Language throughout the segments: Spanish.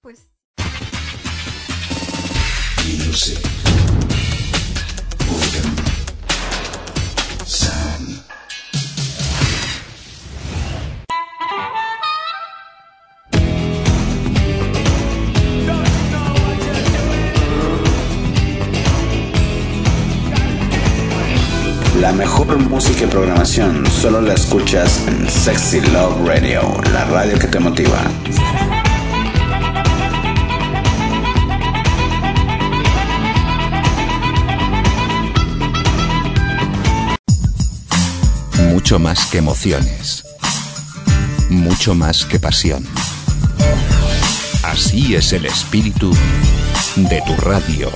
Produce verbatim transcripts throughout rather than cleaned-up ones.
pues... Music. Organ. Sound. La mejor música y programación solo la escuchas en Sexy Love Radio, la radio que te motiva. Mucho más que emociones, mucho más que pasión. Así es el espíritu de tu radio.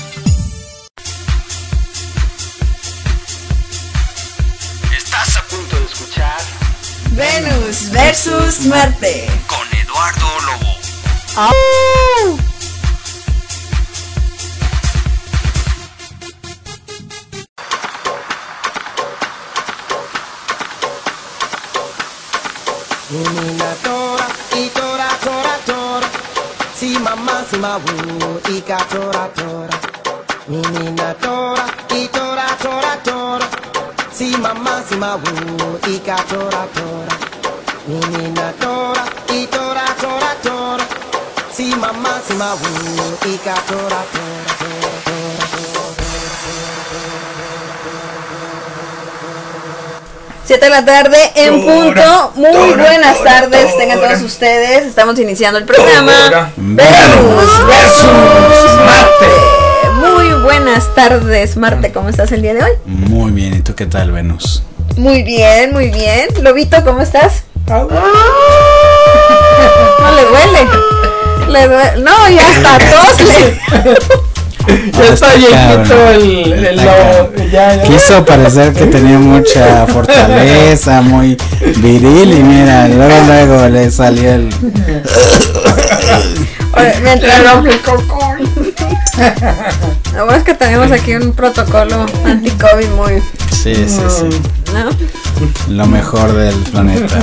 Estás a punto de escuchar Venus versus Marte con Eduardo Lobo. ¡Oh! Nina tora, y tora, tora, tora. Si mamá, si ma wu, y ka tora, tora. Nina tora, y tora, tora, tora. Si mamá, si ma wu, y ka tora, tora. Nina tora, y tora, tora, tora. Si mamá, si ma wu, y ka tora, tora, tora, tora. siete de la tarde en punto. Muy tora, buenas tora, tardes, tora. tengan todos ustedes. Estamos iniciando el programa Tora. Venus versus Marte. Muy buenas tardes, Marte. ¿Cómo estás el día de hoy? Muy bien, ¿y tú qué tal, Venus? Muy bien, muy bien. Lobito, ¿cómo estás? No le duele. Le duele. No, ya está tosle. Ya está viejito el, el lobo. Ya, ya. Quiso parecer que tenía mucha fortaleza, muy viril, y mira, luego luego le salió el... Oye, mientras lo Lo bueno es que tenemos aquí un protocolo anti-COVID muy, Sí, sí, sí, ¿no? lo mejor del planeta.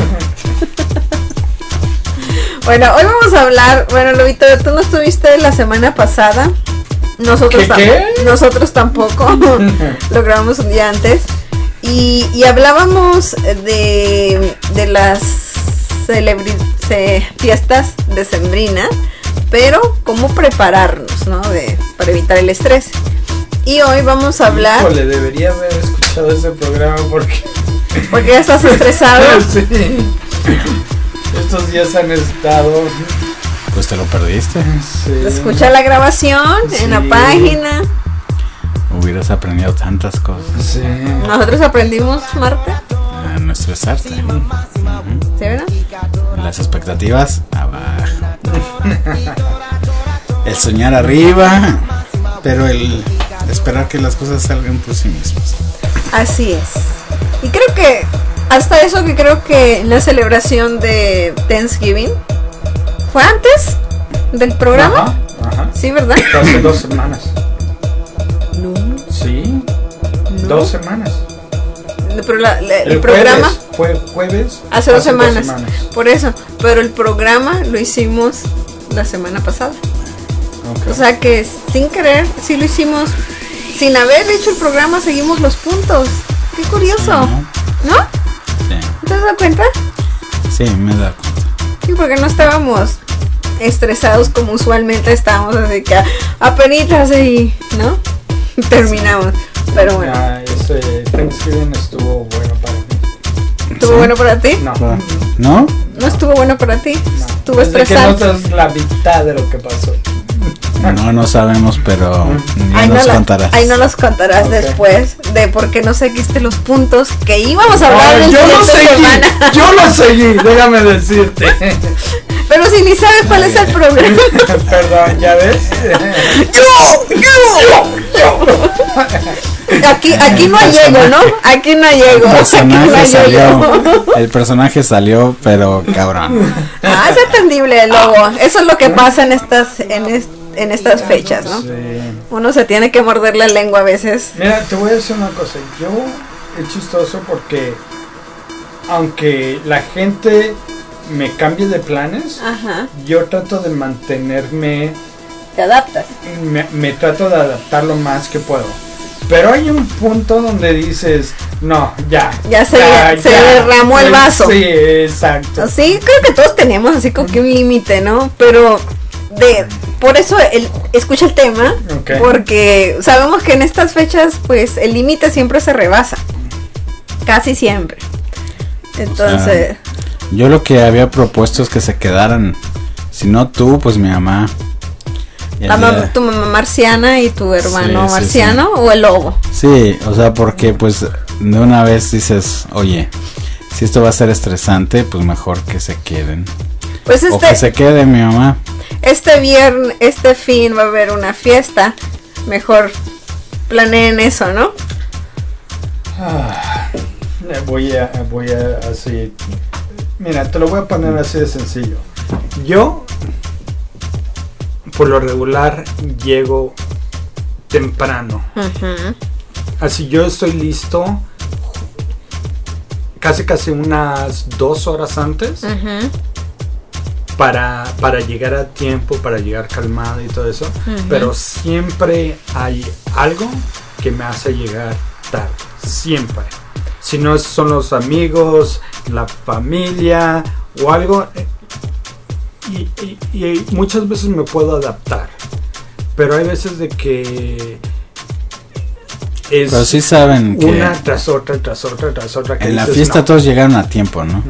Bueno, hoy vamos a hablar, bueno, Lobito, tú no estuviste la semana pasada. Nosotros, ¿Qué, qué? tam- nosotros tampoco. Lo grabamos un día antes. Y, y hablábamos de, de las celebri- ce- fiestas decembrinas, pero cómo prepararnos, ¿no? De, para evitar el estrés. Y hoy vamos a hablar, Híjole, debería haber escuchado ese programa porque... porque ya estás estresado. Sí. Estos días han estado... Pues te lo perdiste. Sí. Escucha la grabación en la Sí. página. Hubieras aprendido tantas cosas. Sí. Nosotros aprendimos, Marte. A no estresarte. ¿Sí, verdad? Las expectativas abajo. El soñar arriba, pero el esperar que las cosas salgan por sí mismas. Así es. Y creo que hasta eso que creo que la celebración de Thanksgiving fue antes del programa. Ajá, ajá. Sí, ¿verdad? Hace dos semanas. No, Sí. no. Dos semanas. Pero la- la- el, El programa jueves, fue jueves. hace dos semanas. Por eso. Pero el programa lo hicimos la semana pasada. Okay. O sea que sin querer, sí lo hicimos. Sin haber hecho el programa, seguimos los puntos. Qué curioso. ¿No? Sí, ¿Te has dado cuenta? sí, me da cuenta. Sí, porque no estábamos estresados como usualmente estábamos, así que apenitas y, ¿no? Terminamos. Pero bueno, Ya, ese Thanksgiving estuvo bueno para mí. ¿estuvo ¿Sí? bueno para ti? No. ¿No? ¿No estuvo bueno para ti? No. ¿Estuvo Desde que estresante? no sabes la mitad de lo que pasó. No, no sabemos, pero ya Ahí no, nos la- contarás. ahí no los contarás Ok. después de por qué no seguiste los puntos que íbamos a hablar No, en yo lo siguiente seguí, semana. yo lo seguí, déjame decirte. Pero si ni sabes cuál es el programa. Perdón, ¿ya ves? Aquí, aquí no hay ego, ¿no? Aquí no hay ego. El Aquí no personaje hay salió, ego. el personaje salió, pero cabrón. Ah, es entendible, Lobo. Eso es lo que pasa en estas, en est- en estas fechas, ¿no? Sí. Uno se tiene que morder la lengua a veces. Mira, te voy a decir una cosa. Yo es chistoso porque aunque la gente me cambie de planes, Ajá. yo trato de mantenerme, Te adaptas. me, me trato de adaptar lo más que puedo. Pero hay un punto donde dices, no, ya. Ya se, se derramó el vaso. Sí, exacto. Sí, creo que todos tenemos así como que un límite, ¿no? Pero de por eso el, escucha el tema, Okay. porque sabemos que en estas fechas pues el límite siempre se rebasa, casi siempre. Entonces, O sea, yo lo que había propuesto es que se quedaran, si no tú, pues mi mamá. la mam- tu mamá marciana y tu hermano Sí, sí, marciano o el lobo. Sí, o sea, porque pues de una vez dices, oye, si esto va a ser estresante, pues mejor que se queden. Pues O que este se quede mi mamá. este viernes, este fin va a haber una fiesta. Mejor planeen eso, ¿no? Ah, voy a, voy a así. Mira, te lo voy a poner así de sencillo. Yo, por lo regular, llego temprano. Ujú. Así yo estoy listo casi casi unas dos horas antes Ujú. para, para llegar a tiempo, para llegar calmado y todo eso. Ujú. Pero siempre hay algo que me hace llegar tarde. Siempre. Si no son los amigos, la familia o algo. eh, Y, y- y muchas veces me puedo adaptar. Pero hay veces de que es Pero sí saben que una tras otra, tras otra, tras otra. Que en la dices, fiesta no, todos llegaron a tiempo, ¿no?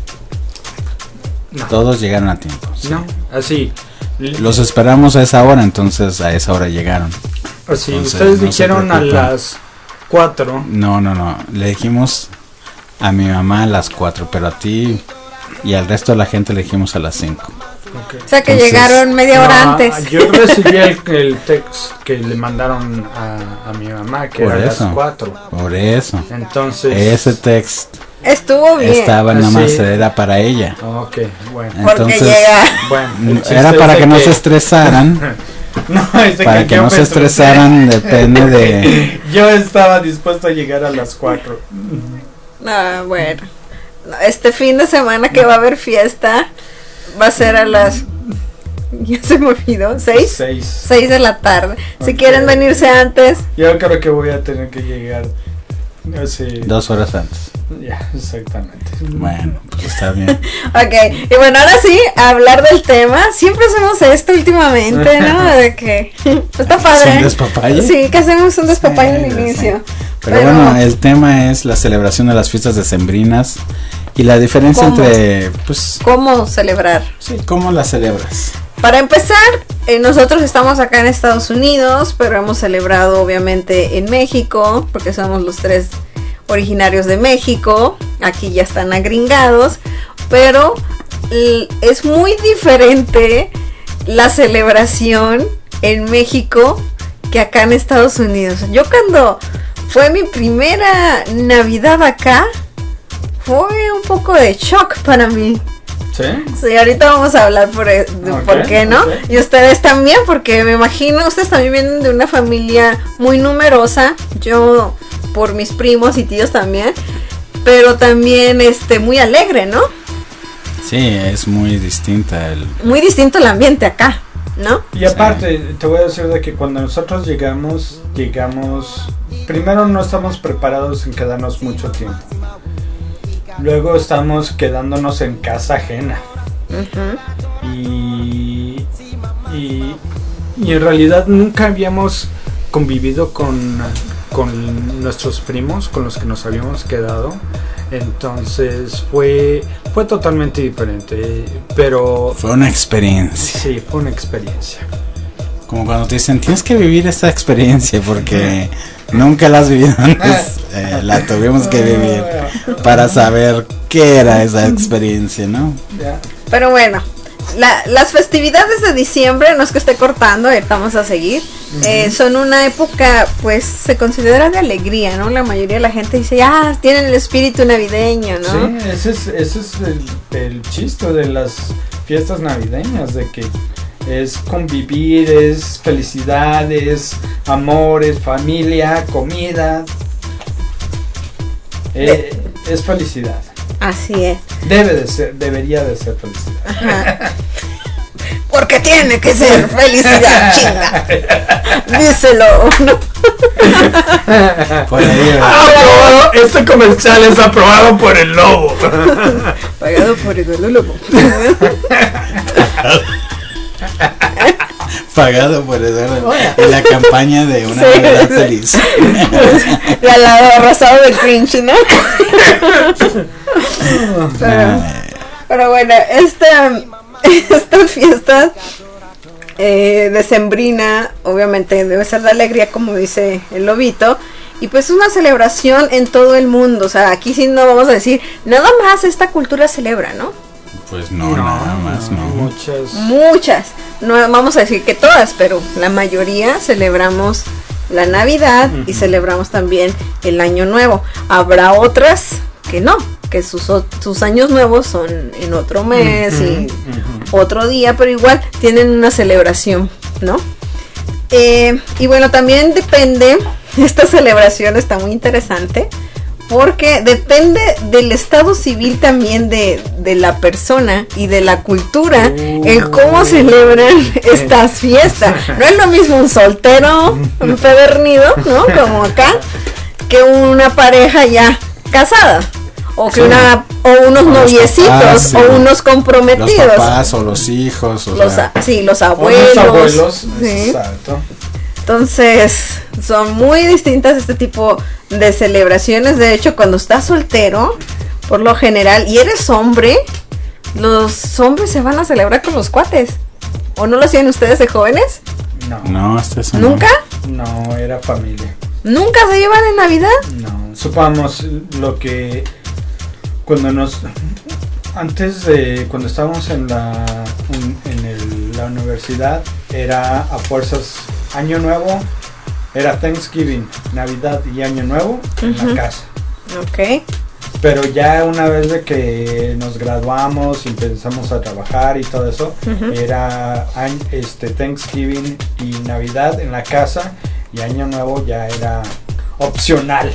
no, Todos llegaron a tiempo. sí. no, así. Los esperamos a esa hora, entonces a esa hora llegaron. Así, entonces, ustedes no se dijeron a preocupen. las cuatro. No, no, no. Le dijimos a mi mamá a las cuatro, pero a ti y al resto de la gente le dijimos a las cinco. Okay. O sea que Entonces, llegaron media hora No, antes. Yo recibí el, el text que le mandaron a, a mi mamá, que Por era a eso. las cuatro. Por eso. Entonces. Ese texto Estuvo bien. estaba nada más, Sí. era para ella. Ok, bueno. Porque Entonces, llega. Bueno, el chiste era es para de que no se estresaran. No, es de Para que yo no me se estresé. estresaran, depende de... Yo estaba dispuesto a llegar a las cuatro. No, bueno. No, este fin de semana que va a haber fiesta va a ser a las. Ya se me olvidó. ¿Seis? Seis. Seis de la tarde. Si Ok. quieren venirse antes. Yo creo que voy a tener que llegar así. Dos horas antes. Ya, exactamente. Bueno, pues está bien. Ok. Y bueno, ahora sí, a hablar del tema. Siempre hacemos esto últimamente, ¿no? De que. Pues está padre. ¿Es un despapalle? Sí, que hacemos un despapalle Sí, al ya sé. inicio. Pero, bueno, el tema es la celebración de las fiestas decembrinas y la diferencia ¿Cómo? entre, pues, ¿Cómo celebrar? sí, ¿cómo las celebras? Para empezar, eh, nosotros estamos acá en Estados Unidos, pero hemos celebrado obviamente en México, porque somos los tres originarios de México. Aquí ya están agringados, pero l- es muy diferente la celebración en México que acá en Estados Unidos. Yo cuando fue mi primera Navidad acá, fue un poco de shock para mí. ¿Sí? Sí, ahorita vamos a hablar por, e- de Ok, por qué, ¿no? ok. Y ustedes también, porque me imagino, ustedes también vienen de una familia muy numerosa, yo por mis primos y tíos también, pero también este muy alegre, ¿no? Sí, es muy distinta el... Muy distinto el ambiente acá, ¿no? Y aparte, te voy a decir de que cuando nosotros llegamos, llegamos, primero no estamos preparados en quedarnos mucho tiempo. Luego estamos quedándonos en casa ajena. Ujú. Y, y, y en realidad nunca habíamos convivido con, con nuestros primos, con los que nos habíamos quedado. Entonces fue, fue totalmente diferente. Pero Fue una experiencia. sí, fue una experiencia. Como cuando te dicen, tienes que vivir esta experiencia porque nunca la has vivido antes. Eh, la tuvimos que vivir para saber qué era esa experiencia, ¿no? Ya. Pero bueno, la- las festividades de diciembre, no es que esté cortando, ahorita vamos a seguir, eh, son una época, pues, se considera de alegría, ¿no? La mayoría de la gente dice, ah, tienen el espíritu navideño, ¿no? Sí, ese es, ese es el, el chiste de las fiestas navideñas, de que es convivir, es felicidades, amores, familia, comida. Eh, es felicidad. Así es. Debe de ser, debería de ser felicidad. Ajá. Porque tiene que ser felicidad, chinga. Díselo, ¿no? Por ahí, Aprobado, este comercial es aprobado por el lobo. Pagado por el lobo. pagado por Eduardo en la campaña de una Sí, Navidad sí. feliz. Y al lado rosado de Grinch, ¿no? pero, pero bueno, esta, estas fiestas eh, decembrina, obviamente debe ser de alegría, como dice el lobito. Y pues una celebración en todo el mundo. O sea, aquí sí no vamos a decir, nada más esta cultura celebra, ¿no? Pues no, nada más, no. Muchas. Muchas, no vamos a decir que todas, pero la mayoría celebramos la Navidad y celebramos también el Año Nuevo. Habrá otras que no, que sus, o- sus años nuevos son en otro mes y otro día, pero igual tienen una celebración, ¿no? Eh, y bueno, también depende, esta celebración está muy interesante, porque depende del estado civil también de, de la persona y de la cultura, el cómo celebran estas fiestas. No es lo mismo un soltero empedernido, ¿no? Como acá, que una pareja ya casada. O que Sí. una, o unos O los noviecitos, papás, sí. o unos Los comprometidos. papás o los hijos, o Los, sea, a- sí, los O abuelos. los abuelos. Sí. Exacto. Entonces, son muy distintas este tipo de celebraciones. De hecho, cuando estás soltero, por lo general, y eres hombre, los hombres se van a celebrar con los cuates. ¿O no lo hacían ustedes de jóvenes? No. no, este es no. ¿Nunca? No, era familia. ¿Nunca se llevan en Navidad? No, supongamos lo que cuando nos antes de cuando estábamos en la un- en el- la universidad era a fuerzas Año Nuevo, era Thanksgiving, Navidad y Año Nuevo en Ujú. la casa. Ok. Pero ya una vez de que nos graduamos y empezamos a trabajar y todo eso, Ujú. era añ- este Thanksgiving y Navidad en la casa y Año Nuevo ya era opcional.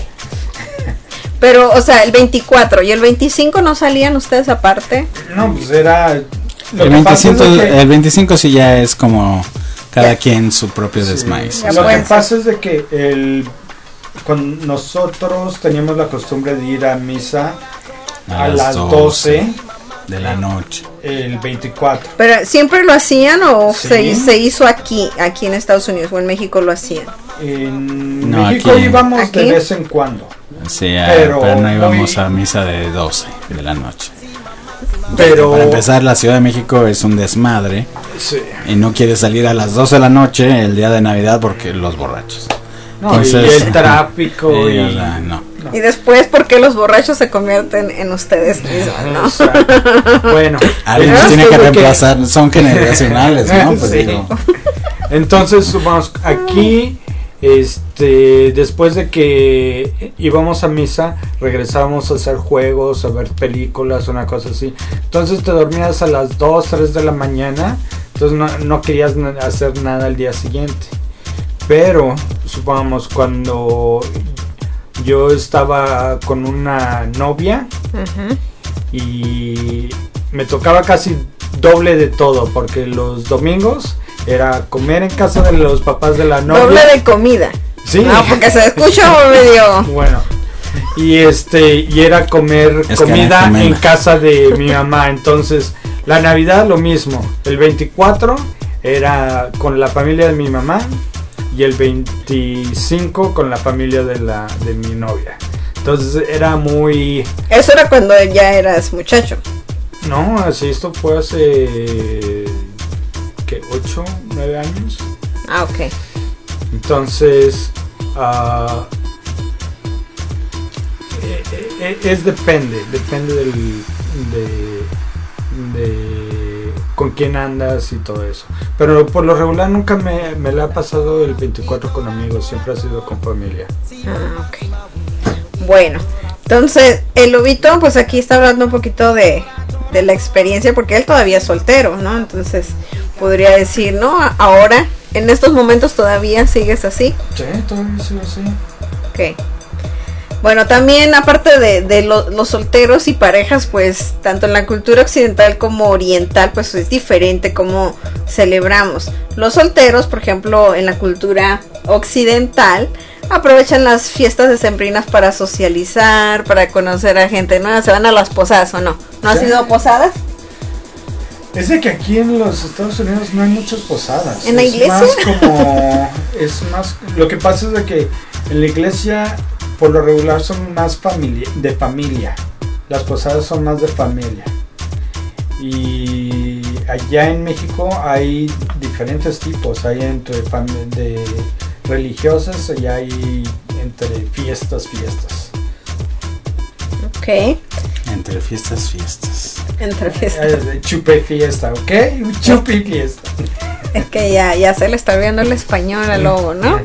Pero, o sea, el veinticuatro y el veinticinco no salían ustedes aparte. No, pues era lo El que pasa es veinticinco, de que- el veinticinco sí ya es como cada Ya. quien su propio sí, desmaíz. Ya lo que pueden ser. pasa es de que el con nosotros teníamos la costumbre de ir a misa a, las doce de la noche. el veinticuatro. Pero, ¿siempre lo hacían o Sí. se, se hizo aquí, aquí en Estados Unidos o en México lo hacían? En No, México aquí- íbamos ¿Aquí? de vez en cuando. Sí, ah, Pero pero, no íbamos muy- a misa de doce de la noche. Pero Para empezar, la Ciudad de México es un desmadre sí. y no quiere salir a las doce de la noche el día de Navidad porque los borrachos. No, y el tráfico Sí, y o sea, no. Y después, ¿por qué los borrachos se convierten en ustedes mismos, no? Exacto. Bueno, Alguien el nos tiene caso que es de reemplazar, son generacionales, ¿no? Pues Sí. digo, Entonces, vamos, aquí, este, después de que íbamos a misa, regresábamos a hacer juegos, a ver películas, una cosa así. Entonces te dormías a las dos, tres de la mañana, entonces no, no querías na- hacer nada al día siguiente. Pero, supongamos, cuando yo estaba con una novia Ujú. y me tocaba casi doble de todo, porque los domingos era comer en casa de los papás de la novia. Doble de comida. Sí. No, porque se escucha medio. Bueno, y este y era comer Es que comida era tremenda. en casa de mi mamá. Entonces, la Navidad lo mismo. El veinticuatro era con la familia de mi mamá y el veinticinco con la familia de la de mi novia. Entonces era muy Eso era cuando ya eras muchacho. no, así esto fue hace que ocho, nueve años. Ah, ok. Entonces, ah, eh, eh, es depende, depende del, de, de con quién andas y todo eso. Pero por lo regular nunca me, me la ha pasado el veinticuatro con amigos, siempre ha sido con familia. Ah, ok. Bueno, entonces el lobito, pues aquí está hablando un poquito de, de la experiencia, porque él todavía es soltero, ¿no? Entonces podría decir, ¿no? A- Ahora, en estos momentos todavía sigues así. Sí, todavía sigo así. Ok. Bueno, también aparte de, de lo, los solteros y parejas, pues tanto en la cultura occidental como oriental, pues es diferente cómo celebramos. Los solteros, por ejemplo, en la cultura occidental, aprovechan las fiestas decembrinas para socializar, para conocer a gente nueva. Se van a las posadas, ¿o no? ¿No has ido a posadas? Es de que aquí en los Estados Unidos no hay muchas posadas. ¿En la es iglesia? Más como, es más, lo que pasa es de que en la iglesia por lo regular son más familia, de familia. Las posadas son más de familia. Y allá en México hay diferentes tipos. Hay entre fam- de religiosas y hay entre fiestas, fiestas. Ok. Entre fiestas, fiestas. Entre fiestas. Eh, Chupe fiesta, ¿ok? Un chupi fiesta. Es que ya, ya se le está viendo el español al lobo, ¿no?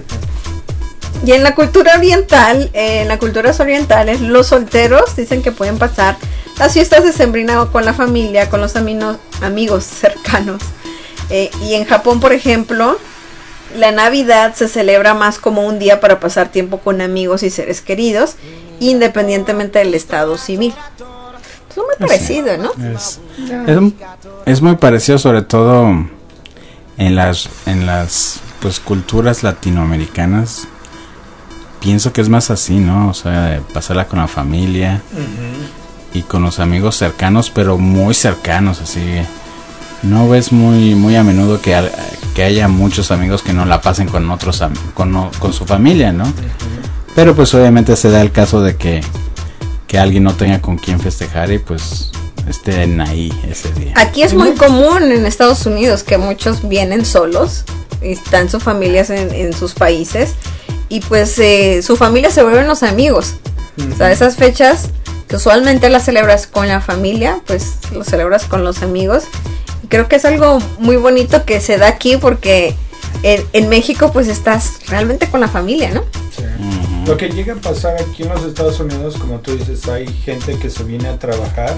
Y en la cultura oriental, eh, en las culturas orientales, los solteros dicen que pueden pasar las fiestas decembrinas con la familia, con los amino, amigos cercanos. Eh, y en Japón, por ejemplo, la Navidad se celebra más como un día para pasar tiempo con amigos y seres queridos, independientemente del estado civil. Es muy parecido, ¿no? Es, es, es muy parecido, sobre todo en las en las pues culturas latinoamericanas. Pienso que es más así, ¿no? O sea, pasarla con la familia uh-huh. y con los amigos cercanos, pero muy cercanos, así. No ves muy muy a menudo que, que haya muchos amigos que no la pasen con otros con, con su familia, ¿no? Uh-huh. Pero pues obviamente se da el caso de que que alguien no tenga con quién festejar y pues estén ahí ese día. Aquí es muy común en Estados Unidos que muchos vienen solos y están sus familias en, en sus países y pues eh, su familia se vuelven los amigos. Uh-huh. O sea, esas fechas que usualmente las celebras con la familia, pues lo celebras con los amigos. Y creo que es algo muy bonito que se da aquí porque en, en México pues estás realmente con la familia, ¿no? Sí. Uh-huh. Lo que llega a pasar aquí en los Estados Unidos, como tú dices, hay gente que se viene a trabajar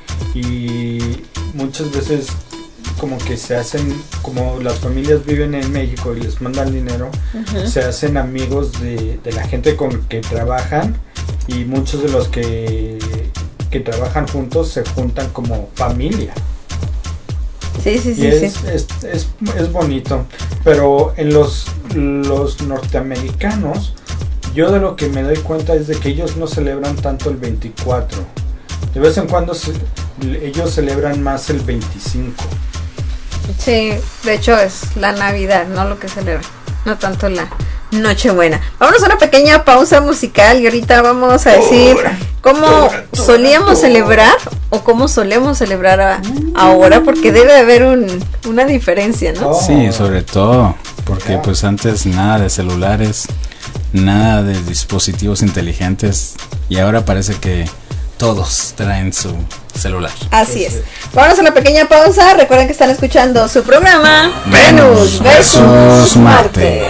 y muchas veces como que se hacen, como las familias viven en México y les mandan dinero, uh-huh. se hacen amigos de, de la gente con que trabajan y muchos de los que, que trabajan juntos se juntan como familia. Sí, sí, sí, y es, sí. Es, es, es bonito, pero en los, los norteamericanos yo de lo que me doy cuenta es de que ellos no celebran tanto el veinticuatro. De vez en cuando se, ellos celebran más el veinticinco. Sí, de hecho es la Navidad, no lo que celebran, no tanto la Nochebuena. Vámonos a una pequeña pausa musical y ahorita vamos a decir cómo solíamos celebrar o cómo solemos celebrar a, ahora, porque debe haber un, una diferencia, ¿no? Sí, sobre todo, porque pues antes nada de celulares, nada de dispositivos inteligentes y ahora parece que todos traen su celular. Así es. Vamos a una pequeña pausa. Recuerden que están escuchando su programa Venus versus Marte.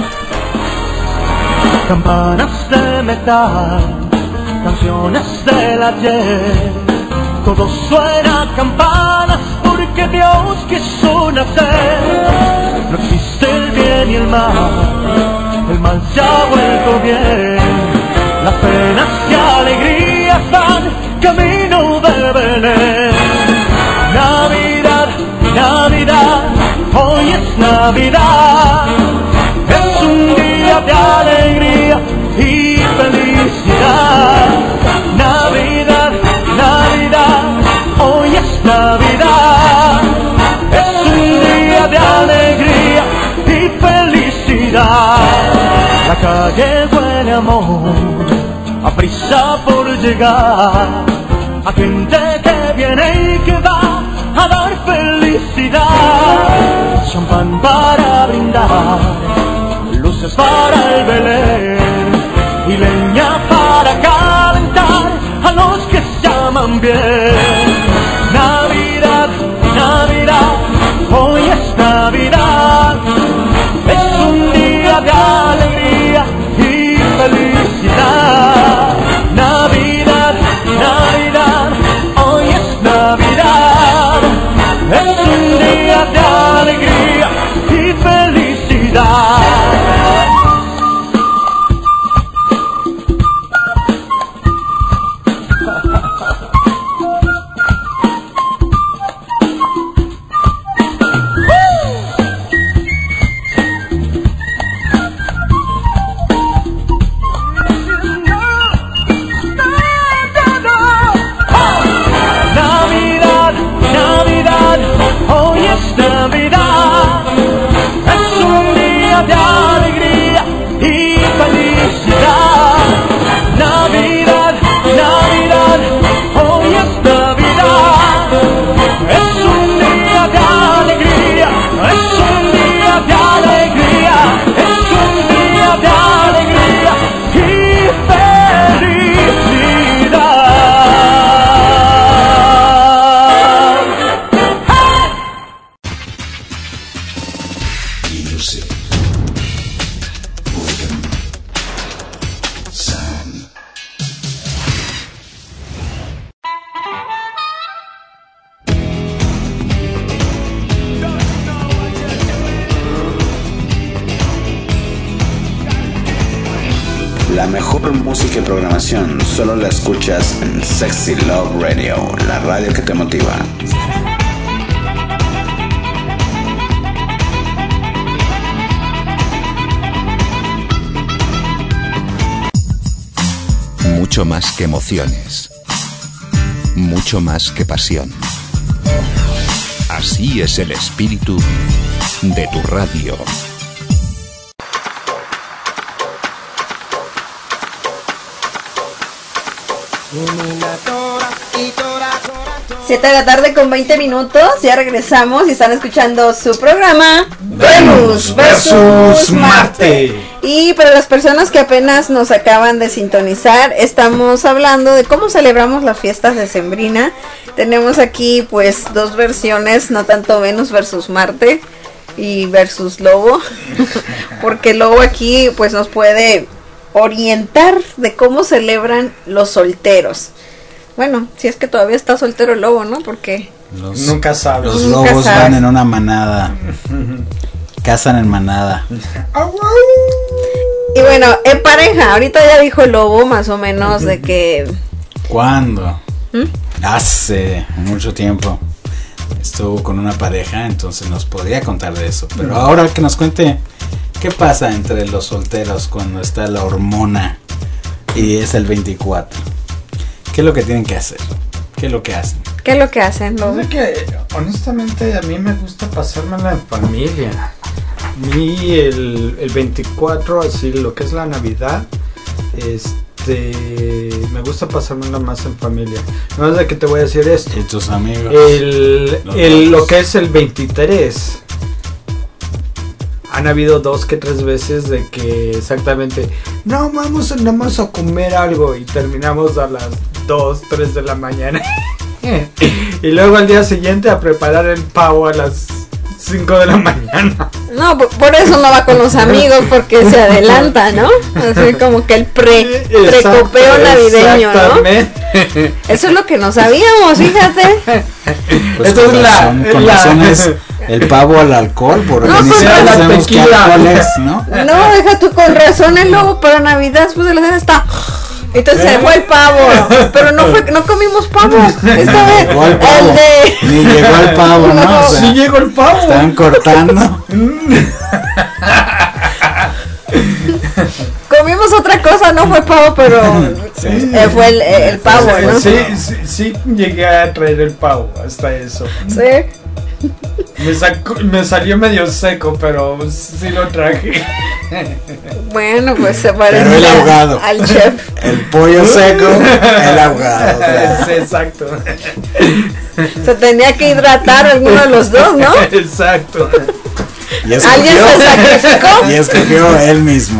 Campanas de metal, canciones del ayer, todo suena a campanas porque Dios quiso nacer. No existe el bien y el mal, el mal se ha vuelto bien. Las penas y alegrías van camino de Belén. Navidad, Navidad, hoy es Navidad. Es un día de alegría y felicidad. Navidad, Navidad, hoy es Navidad. Es un día de alegría y felicidad. La calle huele a amor, a prisa por llegar, a gente que viene y que va a dar felicidad. Champán para brindar, luces para el Belén y leña para calentar a los que se aman bien. Navidad, Navidad, hoy es Navidad. Es un día de alegría y felicidad. Navidad, Navidad, hoy es Navidad. Es un día de alegría y felicidad. Music. Rhythm. Sound. La mejor música y programación solo la escuchas en Sexy Love Radio, la radio que te motiva. Mucho más que emociones. Mucho más que pasión. Así es el espíritu de tu radio. siete de la tarde con veinte minutos, ya regresamos y están escuchando su programa Venus versus Marte. Y para las personas que apenas nos acaban de sintonizar, estamos hablando de cómo celebramos las fiestas decembrina. Tenemos aquí pues dos versiones, no tanto Venus versus Marte y versus Lobo, porque Lobo aquí pues nos puede orientar de cómo celebran los solteros. Bueno, si es que todavía está soltero el Lobo, ¿no? Porque Los, nunca sabes. Los Nunca lobos sabe. van en una manada. Cazan en manada. y bueno, en pareja, ahorita ya dijo el Lobo más o menos de que ¿Cuándo? ¿Mm? Hace mucho tiempo estuvo con una pareja, entonces nos podría contar de eso. Pero ahora que nos cuente qué pasa entre los solteros cuando está la hormona y es el veinticuatro. ¿Qué es lo que tienen que hacer? ¿Qué es lo que hacen? ¿qué es lo que hacen, Lobo? Es que honestamente a mí me gusta pasármela en familia. A mí el, el veinticuatro, así lo que es la Navidad, este me gusta pasármela más en familia. No es de que te voy a decir esto. ¿Y tus amigos? El, Los el, lo dos. que es el veintitrés. Han habido dos que tres veces de que exactamente no vamos a, nada más a comer algo y terminamos a las dos, tres de la mañana. Y luego al día siguiente a preparar el pavo a las cinco de la mañana. No, por, por eso no va con los amigos, porque se adelanta, ¿no? Así como que el pre, precopeo navideño, ¿no? Exactamente. Eso es lo que no sabíamos, fíjate. Pues Esto con es la- razón, con la- razón es el pavo al alcohol, porque No, ni con siquiera razón. sabemos qué Tequila. alcohol es, ¿no? No, deja tú con razón el Lobo para Navidad, después de la cena está. Entonces se fue el pavo, pero no fue, no comimos pavo esta vez. Llegó el pavo. El de Ni llegó el pavo, ¿no? No. O sea, Sí llegó el pavo. estaban cortando. comimos otra cosa, no fue pavo, pero eh, fue el, el pavo, ¿no? Sí, sí, sí, llegué a traer el pavo, hasta eso. Sí. Me, sacó, me salió medio seco, pero sí lo traje. Bueno, pues se Pero el parece ahogado. al chef. El pollo seco, el ahogado. claro. Sí, exacto. Se tenía que hidratar alguno de los dos, ¿no? Exacto. Y Alguien escogió, se sacrificó y escogió él mismo.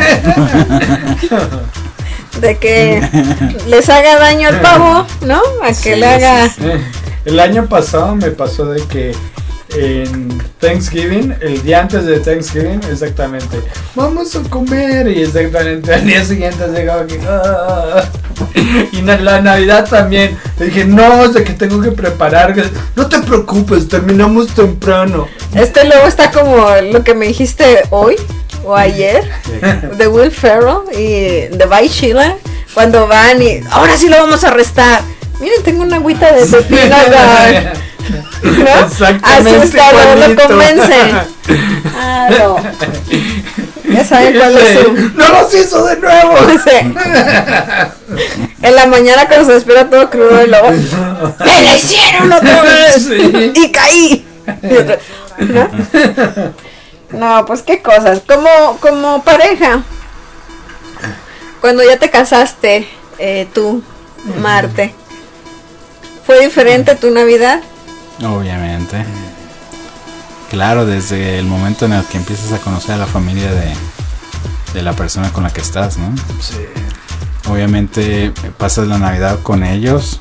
de que les haga daño al pavo, ¿no? A que Sí, le haga. sí, sí. El año pasado me pasó de que en Thanksgiving, el día antes de Thanksgiving, exactamente, vamos a comer, y exactamente al día siguiente llegaba que "Ah". Y en la Navidad también le dije, no, es de que tengo que preparar, no te preocupes, terminamos temprano. Este lobo está como lo que me dijiste hoy o ayer de Will Ferrell y de By Sheila, cuando van y ahora sí lo vamos a arrestar. Miren, tengo una agüita de pepino acá. ¿No? Exactamente, Así está, lo, lo igualito. convencen. Ah, no. Ya saben cuál es su. ¡No los hizo de nuevo! Sí. En la mañana cuando se despierta todo crudo el lobo. ¡Me la hicieron otra vez! Sí. Y caí. Y otra- ¿No? No, pues qué cosas. Como, como pareja, cuando ya te casaste, eh, tú, Marte, ¿fue diferente tu Navidad? Obviamente. Claro, desde el momento en el que empiezas a conocer a la familia de, de la persona con la que estás, ¿no? Sí. Obviamente pasas la Navidad con ellos,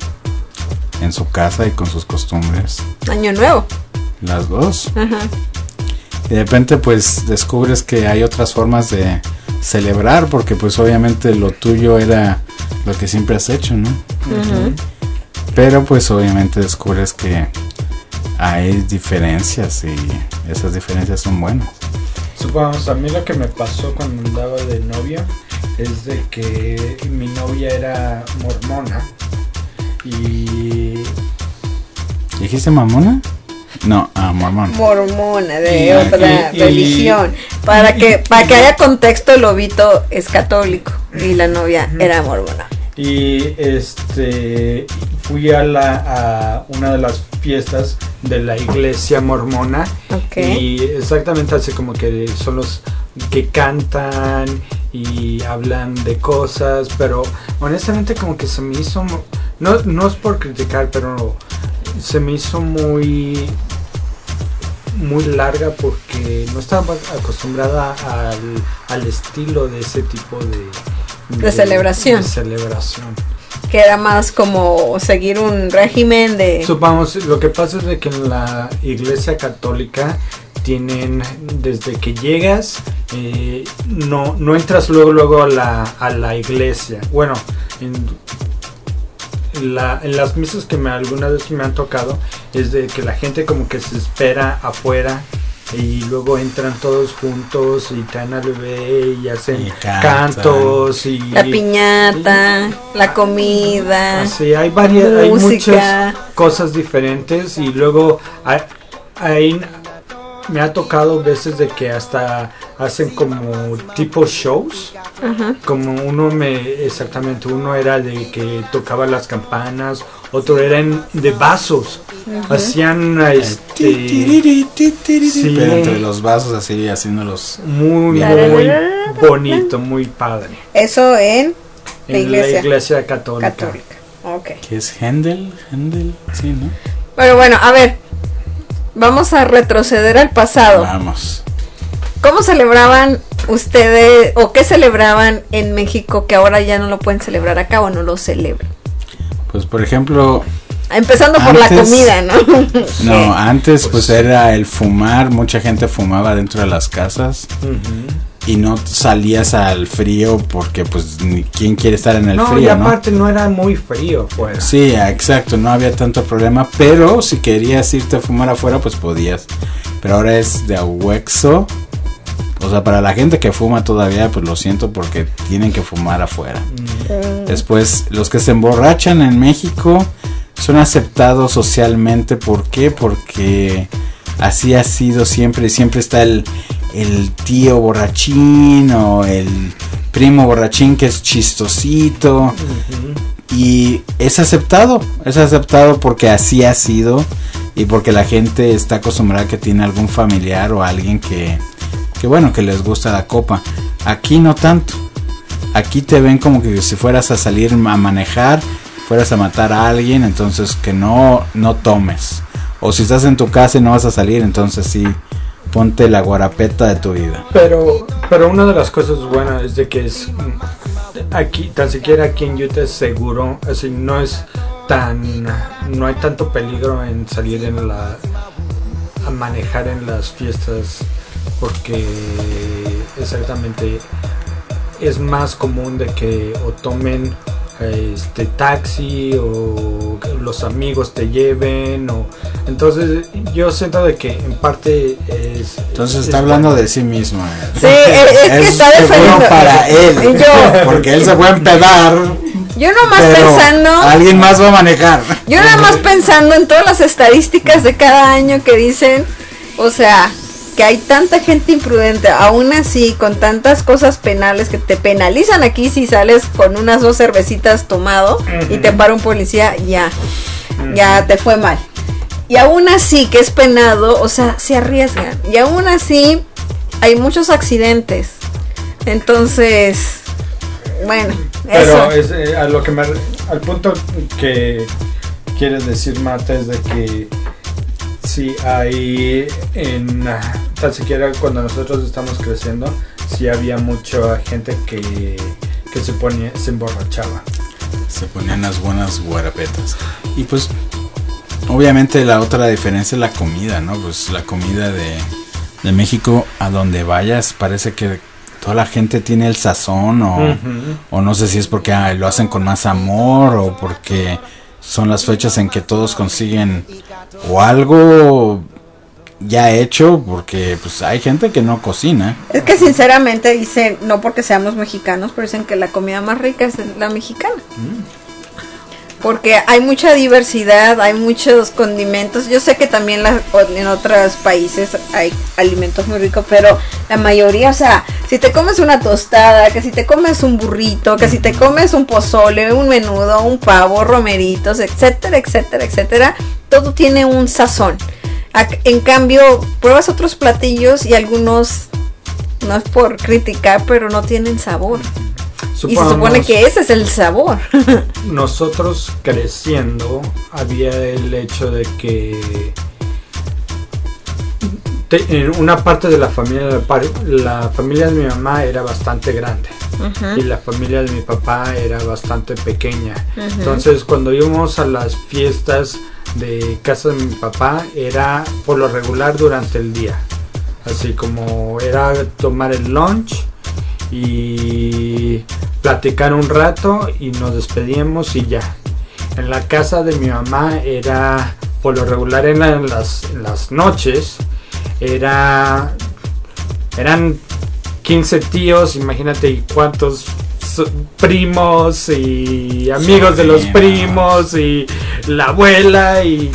en su casa y con sus costumbres. Año nuevo. Las dos. Ajá. y de repente pues descubres que hay otras formas de celebrar, porque pues obviamente lo tuyo era lo que siempre has hecho, ¿no? Uh-huh. Pero pues obviamente descubres que hay diferencias y esas diferencias son buenas. Supongamos, a mí lo que me pasó cuando andaba de novio es de que mi novia era mormona y... ¿Dijiste mamona? No, ah, mormón. Mormona, de Y- otra y- y- religión. Para y- que y- para que haya contexto, el lobito es católico y la novia Ujú. era mormona. Y este fui a la a una de las fiestas de la iglesia mormona. Ok. Y exactamente así como que son los que cantan y hablan de cosas, pero honestamente como que se me hizo mu- no no es por criticar, pero se me hizo muy muy larga porque no estaba acostumbrada al, al estilo de ese tipo de, De celebración. de celebración. Que era más como seguir un régimen de... Supongamos, lo que pasa es de que en la iglesia católica tienen, desde que llegas, eh, no, no entras luego luego a la, a la iglesia. Bueno, en, en la, en las misas que me, alguna vez me han tocado, es de que la gente como que se espera afuera y luego entran todos juntos y traen al bebé y hacen Y cantan. cantos y... La piñata, la comida, Así, hay varias, hay música. muchas cosas diferentes y luego hay, hay- me ha tocado veces de que hasta hacen como tipo shows, Ajá. como uno me, exactamente, uno era de que tocaba las campanas, otro era en, de vasos, hacían este, sí, Pero entre los vasos así haciéndolos. muy, Bien. muy bonito, muy padre, Eso en la en iglesia, la iglesia católica. católica. Ok. ¿Qué es Händel? Händel, sí, ¿no? Pero bueno, a ver, vamos a retroceder al pasado. Vamos. ¿Cómo celebraban ustedes o qué celebraban en México que ahora ya no lo pueden celebrar acá o no lo celebran? Pues por ejemplo, Empezando por la Antes- comida, ¿no? no, antes pues era el fumar, mucha gente fumaba dentro de las casas Ujú. y no salías al frío porque pues ni quién quiere estar en el No, y frío, ¿no? aparte no era muy frío fuera. Sí, exacto, no había tanto problema, pero si querías irte a fumar afuera pues podías, pero ahora es de a huexo. O sea, para la gente que fuma todavía, pues lo siento porque tienen que fumar afuera. Después, los que se emborrachan en México son aceptados socialmente. ¿Por qué? Porque así ha sido siempre. Siempre está el, el tío borrachín o el primo borrachín que es chistosito. Y es aceptado. Es aceptado porque así ha sido. Y porque la gente está acostumbrada que tiene algún familiar o alguien que... que bueno, que les gusta la copa. Aquí no tanto. Aquí te ven como que si fueras a salir a manejar, fueras a matar a alguien, entonces que no no tomes. O si estás en tu casa y no vas a salir, entonces sí, ponte la guarapeta de tu vida. Pero, pero una de las cosas buenas es de que es aquí, tan siquiera aquí en Utah es seguro, así no es tan, no hay tanto peligro en salir en la, a manejar en las fiestas, porque exactamente es más común de que o tomen este taxi o los amigos te lleven o entonces yo siento de que en parte es Entonces es está hablando bueno. de sí mismo. eh. Sí, es, es que está seguro defendiendo. para él, Y yo, porque él se puede empedar, yo nomás pero pensando, alguien más va a manejar. yo nada más pensando en todas las estadísticas de cada año que dicen, o sea, que hay tanta gente imprudente, aún así, con tantas cosas penales que te penalizan aquí si sales con unas dos cervecitas tomado y te para un policía, ya, ya te fue mal. Y aún así, que es penado, o sea, se arriesgan. Y aún así, hay muchos accidentes. Entonces, bueno, Pero eso. es, eh, a lo que me, al punto que quieres decir, Marta, es de que si hay en tan siquiera cuando nosotros estamos creciendo, sí había mucha gente que, que se ponía, se emborrachaba. Se ponían las buenas guarapetas. Y pues obviamente la otra diferencia es la comida, ¿no? Pues la comida de, de México, a donde vayas, parece que toda la gente tiene el sazón, o, uh-huh. o no sé si es porque ah, lo hacen con más amor, o porque son las fechas en que todos consiguen o algo ya hecho, porque pues hay gente que no cocina. Es que sinceramente dicen, no porque seamos mexicanos, pero dicen que la comida más rica es la mexicana. Mm. Porque hay mucha diversidad, hay muchos condimentos. Yo sé que también la, en otros países hay alimentos muy ricos, pero la mayoría, o sea, si te comes una tostada, que si te comes un burrito, que si te comes un pozole, un menudo, un pavo, romeritos, etcétera, etcétera, etcétera, todo tiene un sazón. En cambio, pruebas otros platillos y algunos, no es por criticar, pero no tienen sabor. Y se supone que ese es el sabor. Nosotros creciendo, había el hecho de que te, en una parte de la familia, la familia de mi mamá era bastante grande, uh-huh. y la familia de mi papá era bastante pequeña. Uh-huh. Entonces, cuando íbamos a las fiestas de casa de mi papá, era por lo regular durante el día. Así como era tomar el lunch y platicar un rato y nos despedíamos y ya. En la casa de mi mamá era por lo regular en, la, en, las, en las noches, era eran quince tíos, imagínate cuántos primos y amigos de los primos y la abuela, y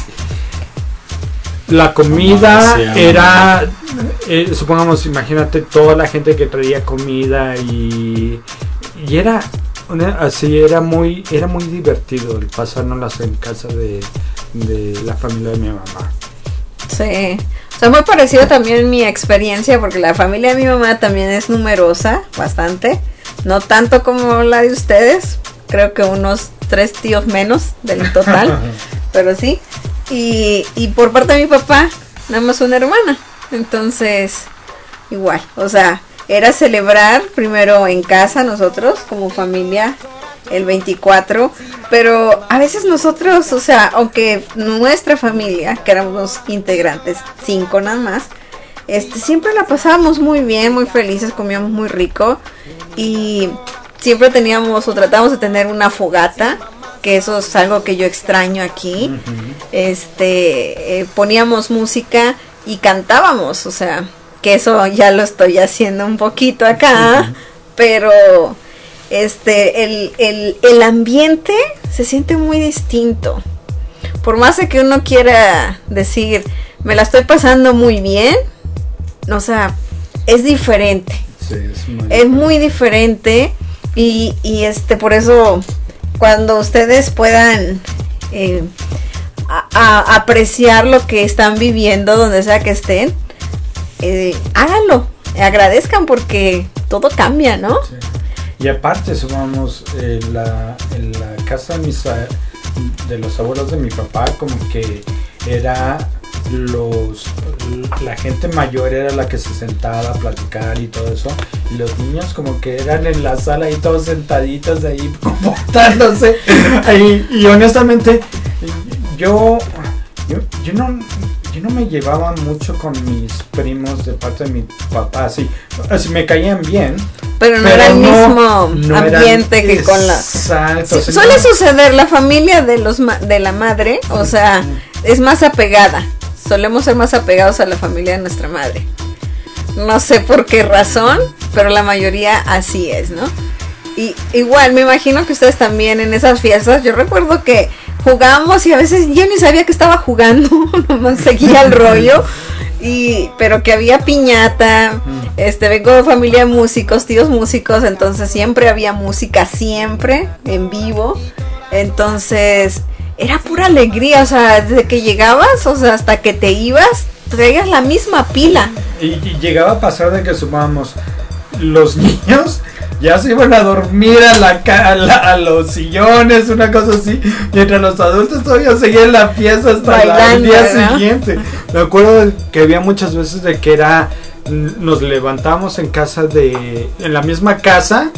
la comida era, eh, supongamos, imagínate toda la gente que traía comida y, y era una, así era muy era muy divertido el pasárnoslas en casa de, de la familia de mi mamá. Sí, o sea, muy parecido también mi experiencia, porque la familia de mi mamá también es numerosa, bastante, no tanto como la de ustedes, creo que unos tres tíos menos del total, pero sí. Y, y por parte de mi papá, nada más una hermana. Entonces, igual, o sea, era celebrar primero en casa nosotros, como familia, el veinticuatro. Pero a veces nosotros, o sea, aunque nuestra familia, que éramos integrantes, cinco nada más, este, siempre la pasábamos muy bien, muy felices, comíamos muy rico. Y siempre teníamos, o tratábamos de tener una fogata, que eso es algo que yo extraño aquí. Uh-huh. Este, eh, poníamos música y cantábamos, o sea, que eso ya lo estoy haciendo un poquito acá, uh-huh. pero este, el, el, el ambiente se siente muy distinto. Por más de que uno quiera decir, me la estoy pasando muy bien, o sea, es diferente. Sí, es muy, es muy diferente y, y este, por eso cuando ustedes puedan eh, a, a apreciar lo que están viviendo, donde sea que estén, eh, háganlo, agradezcan, porque todo cambia, ¿no? Sí. Y aparte, sumamos eh, la, en la casa de, mis, de los abuelos de mi papá, como que era los la gente mayor era la que se sentaba a platicar y todo eso, y los niños como que eran en la sala ahí todos sentaditos ahí comportándose ahí, y honestamente yo yo, yo no yo no me llevaba mucho con mis primos de parte de mi papá, así, así me caían bien, pero no pero era el no, mismo no ambiente eran, que con la exacto, sí, suele no, suceder, la familia de los de la madre, o sea, es más apegada. Solemos ser más apegados a la familia de nuestra madre. No sé por qué razón, pero la mayoría así es, ¿no? Y igual, me imagino que ustedes también en esas fiestas, yo recuerdo que jugábamos y a veces yo ni sabía que estaba jugando, nomás seguía el rollo, y pero que había piñata, este, vengo de familia de músicos, tíos músicos, entonces siempre había música, siempre, en vivo, entonces era pura alegría, o sea, desde que llegabas, o sea, hasta que te ibas, traías la misma pila. Y, y llegaba a pasar de que sumamos, los niños ya se iban a dormir a, la, a, la, a los sillones, una cosa así, mientras los adultos todavía seguían la fiesta hasta bailando, el día ¿verdad? Siguiente. Me acuerdo que había muchas veces de que era, nos levantamos en casa de, en la misma casa,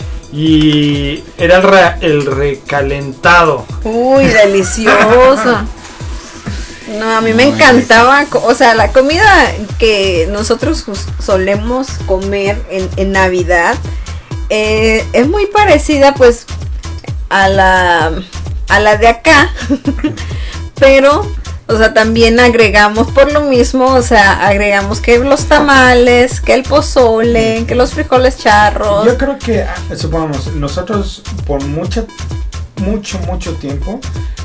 y era el, re, el recalentado. Uy, delicioso. No, a mí No, me es- encantaba, co- o sea, la comida que nosotros us- solemos comer en, en Navidad eh, es muy parecida pues a la a la de acá, pero o sea, también agregamos por lo mismo, o sea, agregamos que los tamales, que el pozole, que los frijoles charros. Yo creo que, ah, supongamos, nosotros por mucho, mucho, mucho tiempo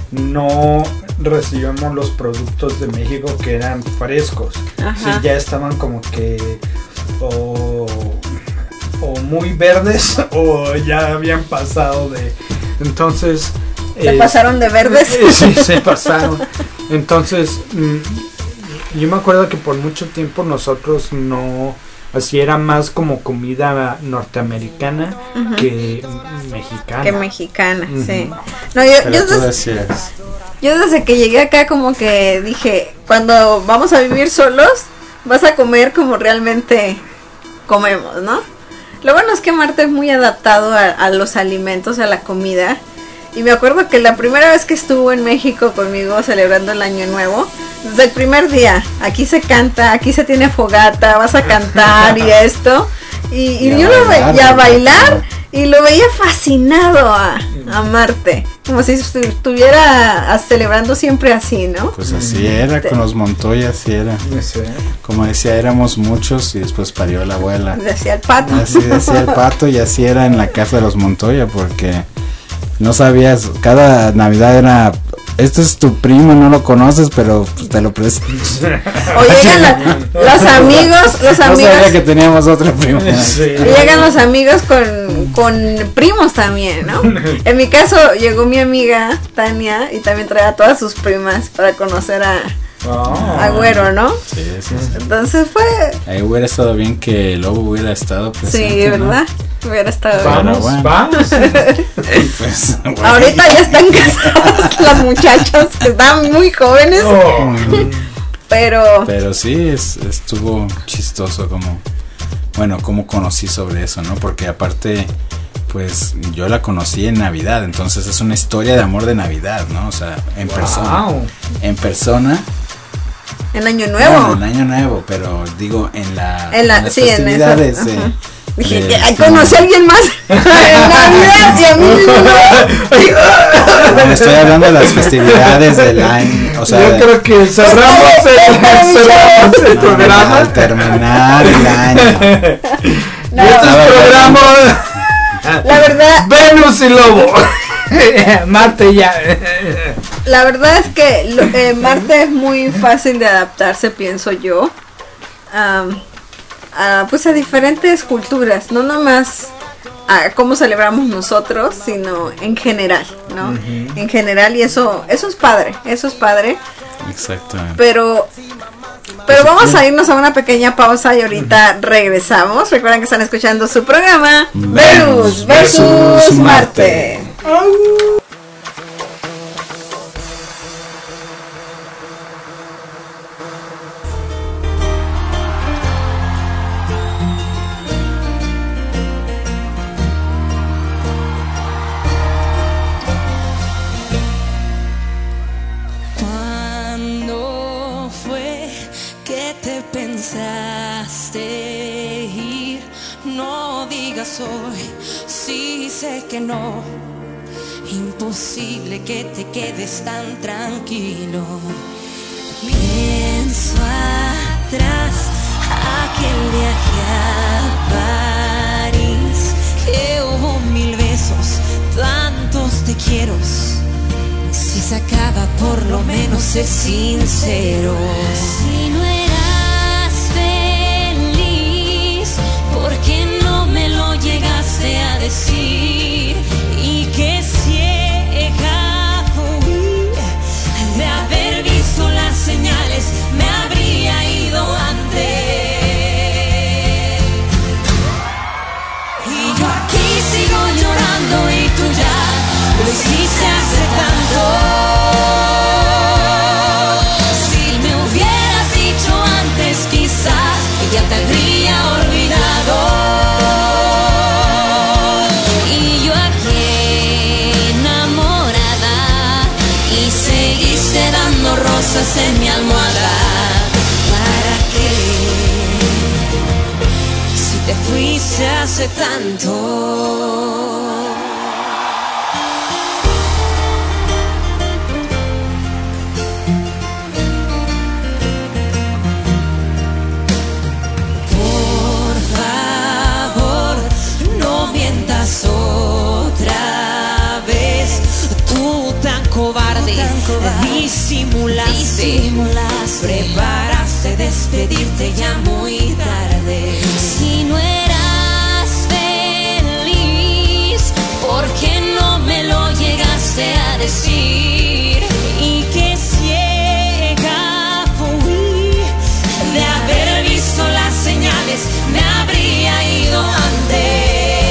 no recibíamos los productos de México que eran frescos. Ajá. Sí, ya estaban como que o, o muy verdes o ya habían pasado de... Entonces... Se eh, pasaron de verdes. Sí, se pasaron. Entonces, mm, yo me acuerdo que por mucho tiempo nosotros no, así era más como comida norteamericana Ujú. que mexicana. Que mexicana, Ujú. sí. No, yo, Pero yo, tú des- decías, yo desde que llegué acá como que dije, cuando vamos a vivir solos, vas a comer como realmente comemos, ¿no? Lo bueno es que Marta es muy adaptado a, a los alimentos, a la comida. Y me acuerdo que la primera vez que estuvo en México conmigo celebrando el Año Nuevo, desde el primer día, aquí se canta, aquí se tiene fogata, vas a cantar y esto. Y, y Y a yo lo bailar, veía a ¿no? bailar y lo veía fascinado a, a Marte. Como si estu- estuviera a- celebrando siempre así, ¿no? pues así era, con los Montoya así era. No sé. Como decía, éramos muchos y después parió la abuela. Decía el pato. Así decía el pato y así era en la casa de los Montoya porque no sabías, cada Navidad era, este es tu primo, no lo conoces, pero pues, te lo presento. O llegan la- los amigos, los No amigos. sabía que teníamos otro primo. Sí. Y llegan los amigos con, con primos también, ¿no? En mi caso llegó mi amiga Tania y también traía a todas sus primas para conocer a, Oh. a Güero, ¿no? Sí, sí, sí. Entonces fue, Ahí hubiera estado bien que el Lobo hubiera estado presente. sí, ¿no? ¿verdad? Hubiera estado bien. Vamos, bueno. vamos. Pues, bueno. Ahorita ya están casadas las muchachas, que están muy jóvenes, Oh. pero Pero sí, es, estuvo chistoso como, bueno, como conocí sobre eso, ¿no? Porque aparte, pues yo la conocí en Navidad, entonces es una historia de amor de Navidad, ¿no? O sea, en persona. Wow. En persona. en Año Bueno, Nuevo. en Año Nuevo, pero digo en la En la- las sí, en eso, festividades. ajá. eh, Dije, de que ay, este- conocí a alguien más en Navidad y a mí no. Bueno, estoy hablando de las festividades del año, o sea, Yo de- creo que cerramos el, cerramos el no, programa. al terminar el año. No, Estos A ver, programas la verdad, Venus y Lobo. Marte ya. la verdad es que lo- eh, Marte es muy fácil de adaptarse, pienso yo, am, a, pues a diferentes culturas, no nomás a cómo celebramos nosotros, sino en general, ¿no? En general, y eso, eso es padre, eso es padre, Exactamente. pero pero vamos a irnos a una pequeña pausa y ahorita regresamos. Recuerden que están escuchando su programa Venus versus Marte. ¿Cuándo fue que te pensaste ir? No digas hoy, sí sé que no. Imposible que te quedes tan tranquilo. Pienso atrás, aquel viaje a París, que hubo mil besos, tantos te quiero. Si se acaba, por lo menos sé sincero. Si no eras feliz, ¿por qué no me lo llegaste a decir? Y que ciega fui de haber visto las señales, me habría ido antes. Y yo aquí sigo llorando y tú ya lo hiciste hace tanto. Si me hubieras dicho antes, quizás ya te habría olvidado. Y yo aquí enamorada y seguiste dando rosas en mi te fuiste hace tanto. Cobarde, disimulaste, disimulaste, preparaste despedirte ya muy tarde. Si no eras feliz, ¿por qué no me lo llegaste a decir? Y qué ciega fui de haber visto las señales, me habría ido antes.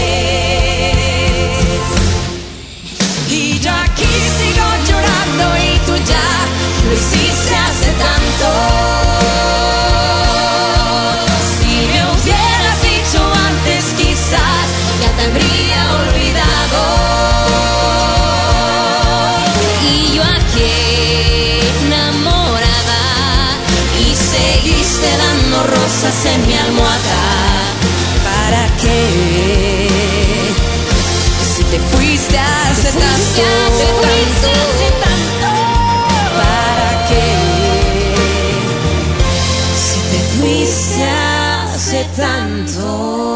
Y yo aquí sigo llorando y tú ya lo hiciste hace tanto. Si me hubieras dicho antes quizás ya te habría olvidado. Y yo aquí enamorada y seguiste dando rosas en mi almohada. ¿Para qué? Si te fuiste hace tanto, te fuiste hace tanto, ¿para qué? Si te fuiste hace tanto.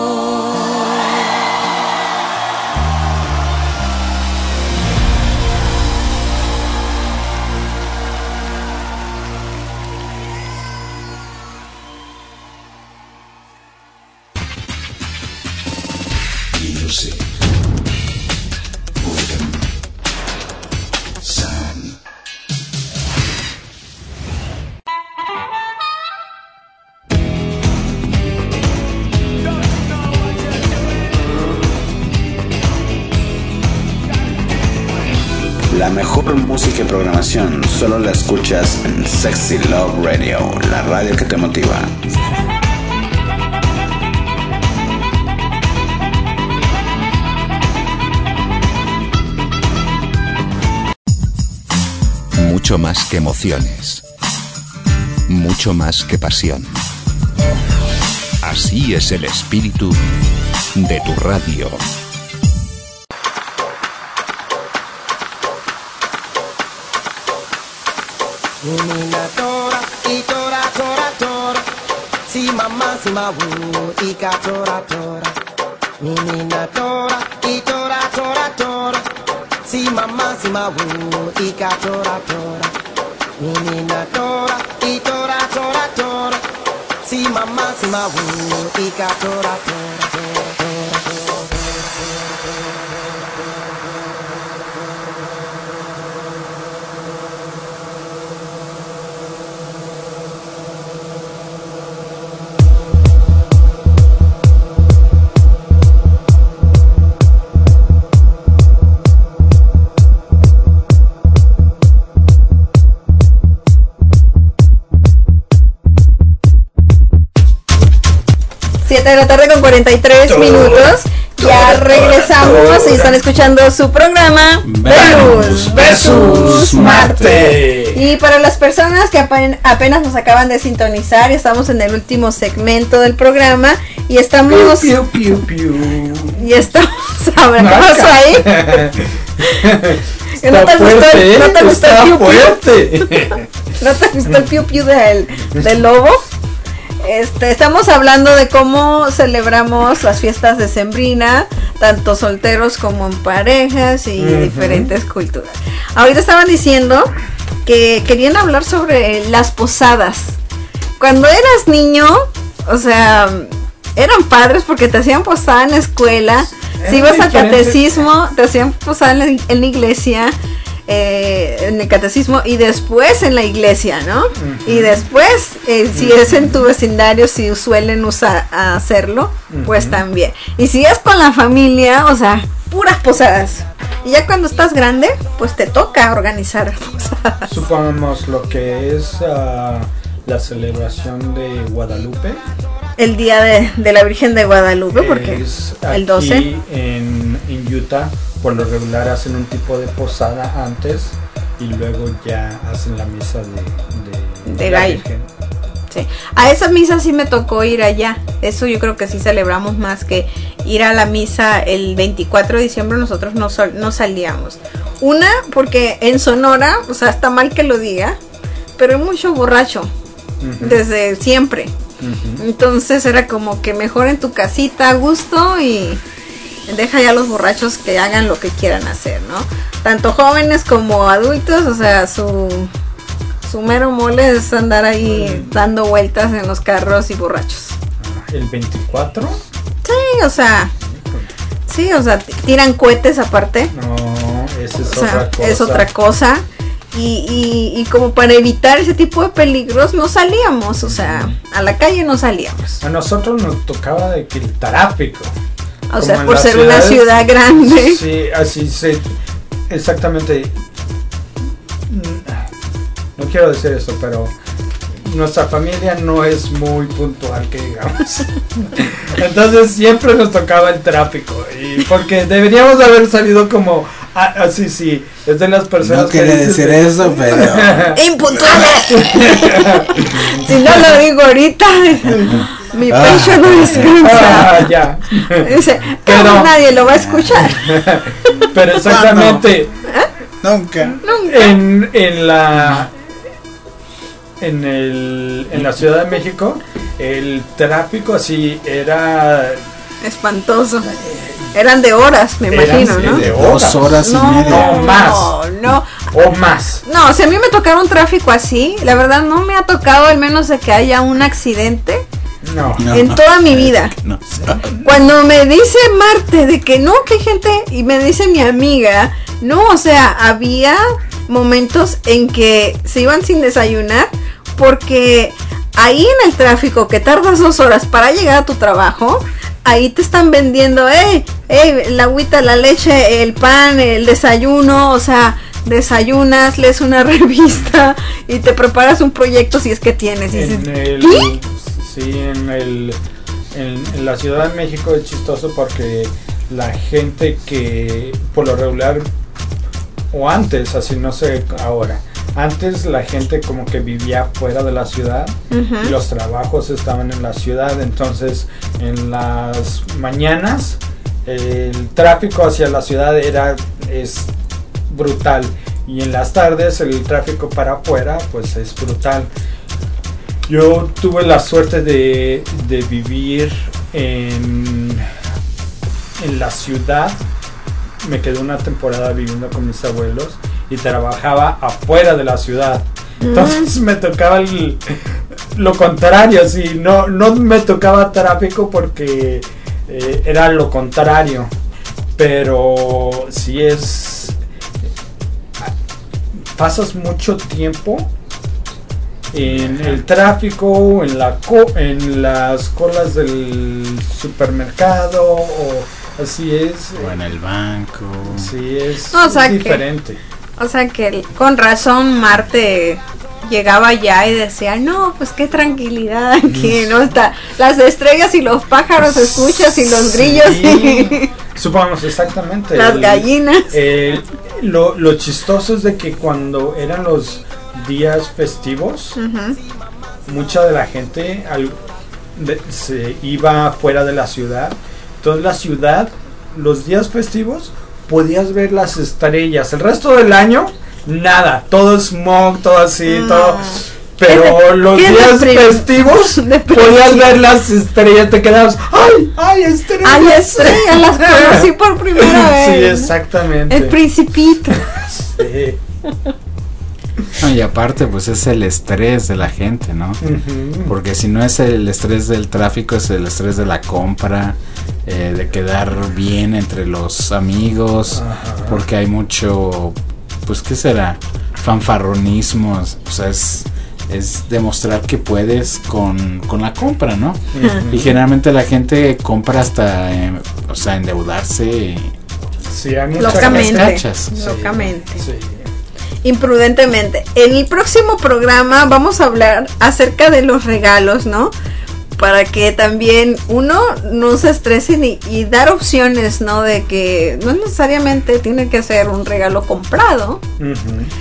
Music. Sound. La mejor música y programación solo la escuchas en Sexy Love Radio, la radio que te motiva. Mucho más que emociones, mucho más que pasión. Así es el espíritu de tu radio. Nina tora, y tora, tora, tora. Si mamá, si ma wu, y ka tora, tora. Nina tora, y tora, tora, tora. Si mamá, si ma wu, y ka tora, tora. Nina tora, y tora, tora, tora. Si mamá, si ma wu, y ka tora, tora, tora, tora, tora. siete de la tarde con cuarenta y tres minutos. Ya regresamos y están escuchando su programa Venus versus Marte. Y para las personas que apen- apenas nos acaban de sintonizar, estamos en el último segmento del programa y estamos Piu, piu, piu. y estamos ahora ¿qué pasó ahí? ¿No te Está gustó fuerte, el, no te ¿eh? gustó el Está piu piu? fuerte. ¿No te gustó el piu piu del, del lobo? Este, estamos hablando de cómo celebramos las fiestas decembrinas, tanto solteros como en parejas y uh-huh. diferentes culturas. Ahorita estaban diciendo que querían hablar sobre las posadas. Cuando eras niño, o sea, eran padres porque te hacían posada en la escuela, si ibas al catecismo, te hacían posada en la, en la iglesia. Eh, en el catecismo y después en la iglesia, ¿no? Uh-huh. Y después, eh, si uh-huh. es en tu vecindario, si suelen usar hacerlo, uh-huh. pues también. Y si es con la familia, o sea, puras posadas. Y ya cuando estás grande, pues te toca organizar posadas. Supongamos lo que es uh, la celebración de Guadalupe. El día de, de la Virgen de Guadalupe, porque es el doce. En, en Utah, por lo regular hacen un tipo de posada antes y luego ya hacen la misa de, de, de la gallo. Virgen. Sí. A esa misa sí me tocó ir allá. Eso yo creo que sí celebramos más que ir a la misa el veinticuatro de diciembre. Nosotros no, sol, no salíamos. Una, porque en Sonora, o sea, está mal que lo diga, pero hay mucho borracho. Uh-huh. Desde siempre. Uh-huh. Entonces era como que mejor en tu casita a gusto y deja ya a los borrachos que hagan lo que quieran hacer, ¿no? Tanto jóvenes como adultos, o sea, su... su mero mole es andar ahí dando vueltas en los carros y borrachos. ¿El veinticuatro? Sí, o sea, sí, o sea, tiran cohetes aparte. No, esa es o sea, otra cosa. Es otra cosa. Y, y, y como para evitar ese tipo de peligros no salíamos, o sea, a la calle no salíamos. A nosotros nos tocaba de que el tráfico. O sea, por ser ciudades, una ciudad grande. Sí, así se, exactamente. No quiero decir eso, pero nuestra familia no es muy puntual, que digamos. Entonces siempre nos tocaba el tráfico. Y porque deberíamos haber salido como así, ah, sí, es de las personas. No quería decir de... eso, pero. ¡Impuntuales! Si no lo digo ahorita, mi ah, pecho no descansa. Ah, ya. Dice, pero nadie lo va a escuchar. Pero exactamente. ¿Eh? Nunca. Nunca. En, en la. En, el, en la Ciudad de México, el tráfico así era espantoso. Eran de horas, me imagino, ¿no? De horas. Dos horas no, y media. No, más. No, no. O más. No, si a mí me tocara un tráfico así, la verdad no me ha tocado, al menos de que haya un accidente. No. no en no, toda mi vida. No. Cuando me dice Marte de que no, que hay gente, y me dice mi amiga, no, o sea, había momentos en que se iban sin desayunar porque ahí en el tráfico que tardas dos horas para llegar a tu trabajo, ahí te están vendiendo, hey, hey, la agüita, la leche, el pan, el desayuno, o sea, desayunas, lees una revista y te preparas un proyecto si es que tienes. Y en dices, el, ¿qué? Sí, en, el, en, en la Ciudad de México es chistoso porque la gente que por lo regular, o antes, así no sé ahora, antes la gente como que vivía fuera de la ciudad. Uh-huh. Y los trabajos estaban en la ciudad, entonces en las mañanas el tráfico hacia la ciudad era es brutal y en las tardes el tráfico para afuera pues es brutal. Yo tuve la suerte de, de vivir en, en la ciudad. Me quedé una temporada viviendo con mis abuelos y trabajaba afuera de la ciudad. Entonces mm. me tocaba el, lo contrario, así, no, no me tocaba tráfico porque eh, era lo contrario. Pero si es... pasas mucho tiempo en el tráfico, en la co- en las colas del supermercado o así es. O en el banco. Sí, es, o sea es diferente. Que, o sea que con razón Marte llegaba allá y decía, no, pues qué tranquilidad aquí, ¿no? Está las estrellas y los pájaros escuchas y los grillos sí, y supongamos exactamente. Las el, gallinas. El, lo, lo chistoso es de que cuando eran los días festivos, uh-huh. mucha de la gente al, de, se iba fuera de la ciudad. Entonces la ciudad, los días festivos, podías ver las estrellas. El resto del año, nada, todo smog, todo así, no. todo. Pero los días festivos podías ver las estrellas, te quedabas, ¡ay! ¡Ay, estrellas! ¡Ay, estrellas! Las conocí por primera vez. Sí, exactamente. El Principito. Sí. No, y aparte pues es el estrés de la gente, ¿no? Uh-huh. Porque si no es el estrés del tráfico, es el estrés de la compra, eh, de quedar bien entre los amigos, uh-huh. porque hay mucho, pues ¿qué será? Fanfarronismo, o sea, es, es demostrar que puedes con, con la compra, ¿no? Uh-huh. Y generalmente la gente compra hasta, eh, o sea, endeudarse. Sí, hay muchas locamente, sí, locamente. Sí. Imprudentemente. En el próximo programa vamos a hablar acerca de los regalos, ¿no? Para que también uno no se estrese ni, y dar opciones, ¿no? De que no necesariamente tiene que ser un regalo comprado. Uh-huh.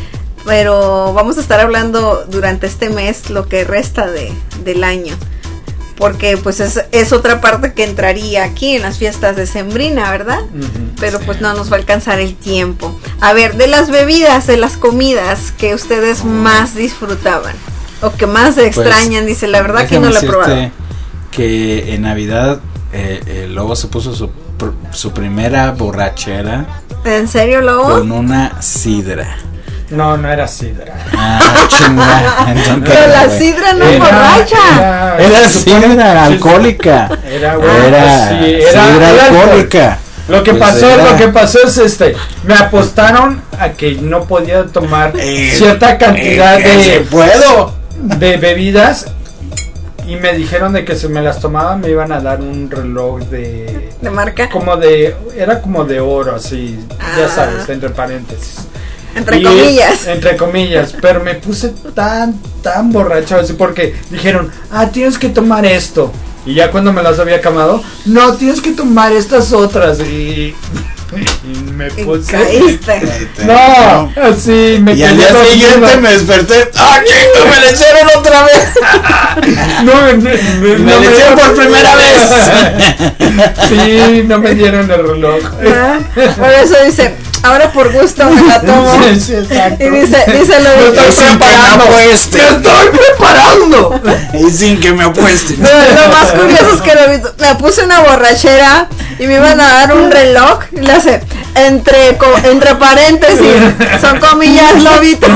pero vamos a estar hablando durante este mes, lo que resta de, del año. Porque pues es, es otra parte que entraría aquí en las fiestas decembrinas, ¿verdad? Uh-huh, pero pues no nos va a alcanzar el tiempo. A ver, de las bebidas, de las comidas que ustedes más disfrutaban o que más extrañan, pues, dice, la verdad que no lo he probado. Que en Navidad eh, el Lobo se puso su, su primera borrachera. ¿En serio, Lobo? Con una sidra. No, no era sidra. Ah, chingada. Entonces, pero la wey. sidra no era, borracha. Era, era sidra alcohólica. Era, era, sí, era sidra era alcohólica. Lo que pues pasó, era. lo que pasó es este, me apostaron a que no podía tomar eh, cierta cantidad eh, de puedo de bebidas y me dijeron de que si me las tomaba me iban a dar un reloj de de marca, como de era como de oro así, ah. ya sabes, entre paréntesis. Entre y, comillas. Entre comillas, pero me puse tan, tan borracho así porque dijeron, ah, tienes que tomar esto. Y ya cuando me las había acabado, no, tienes que tomar estas otras. Y, y me puse. Caíste. No, así me Y al día siguiente me desperté. ¡Ah, chico! ¡Me le hicieron otra vez! No, no, no, me no le hicieron por primera vez. Sí, no me dieron el reloj. Ah, por eso dice, ahora por gusto me la tomo. Sí, sí, exacto. Y dice, dice lo me de estoy preparando. Me estoy preparando. Y sin que me apuesten. No, lo más curioso es que lo, me puse una borrachera y me iban a dar un reloj y le hace entre co, entre paréntesis, son comillas, Lobito.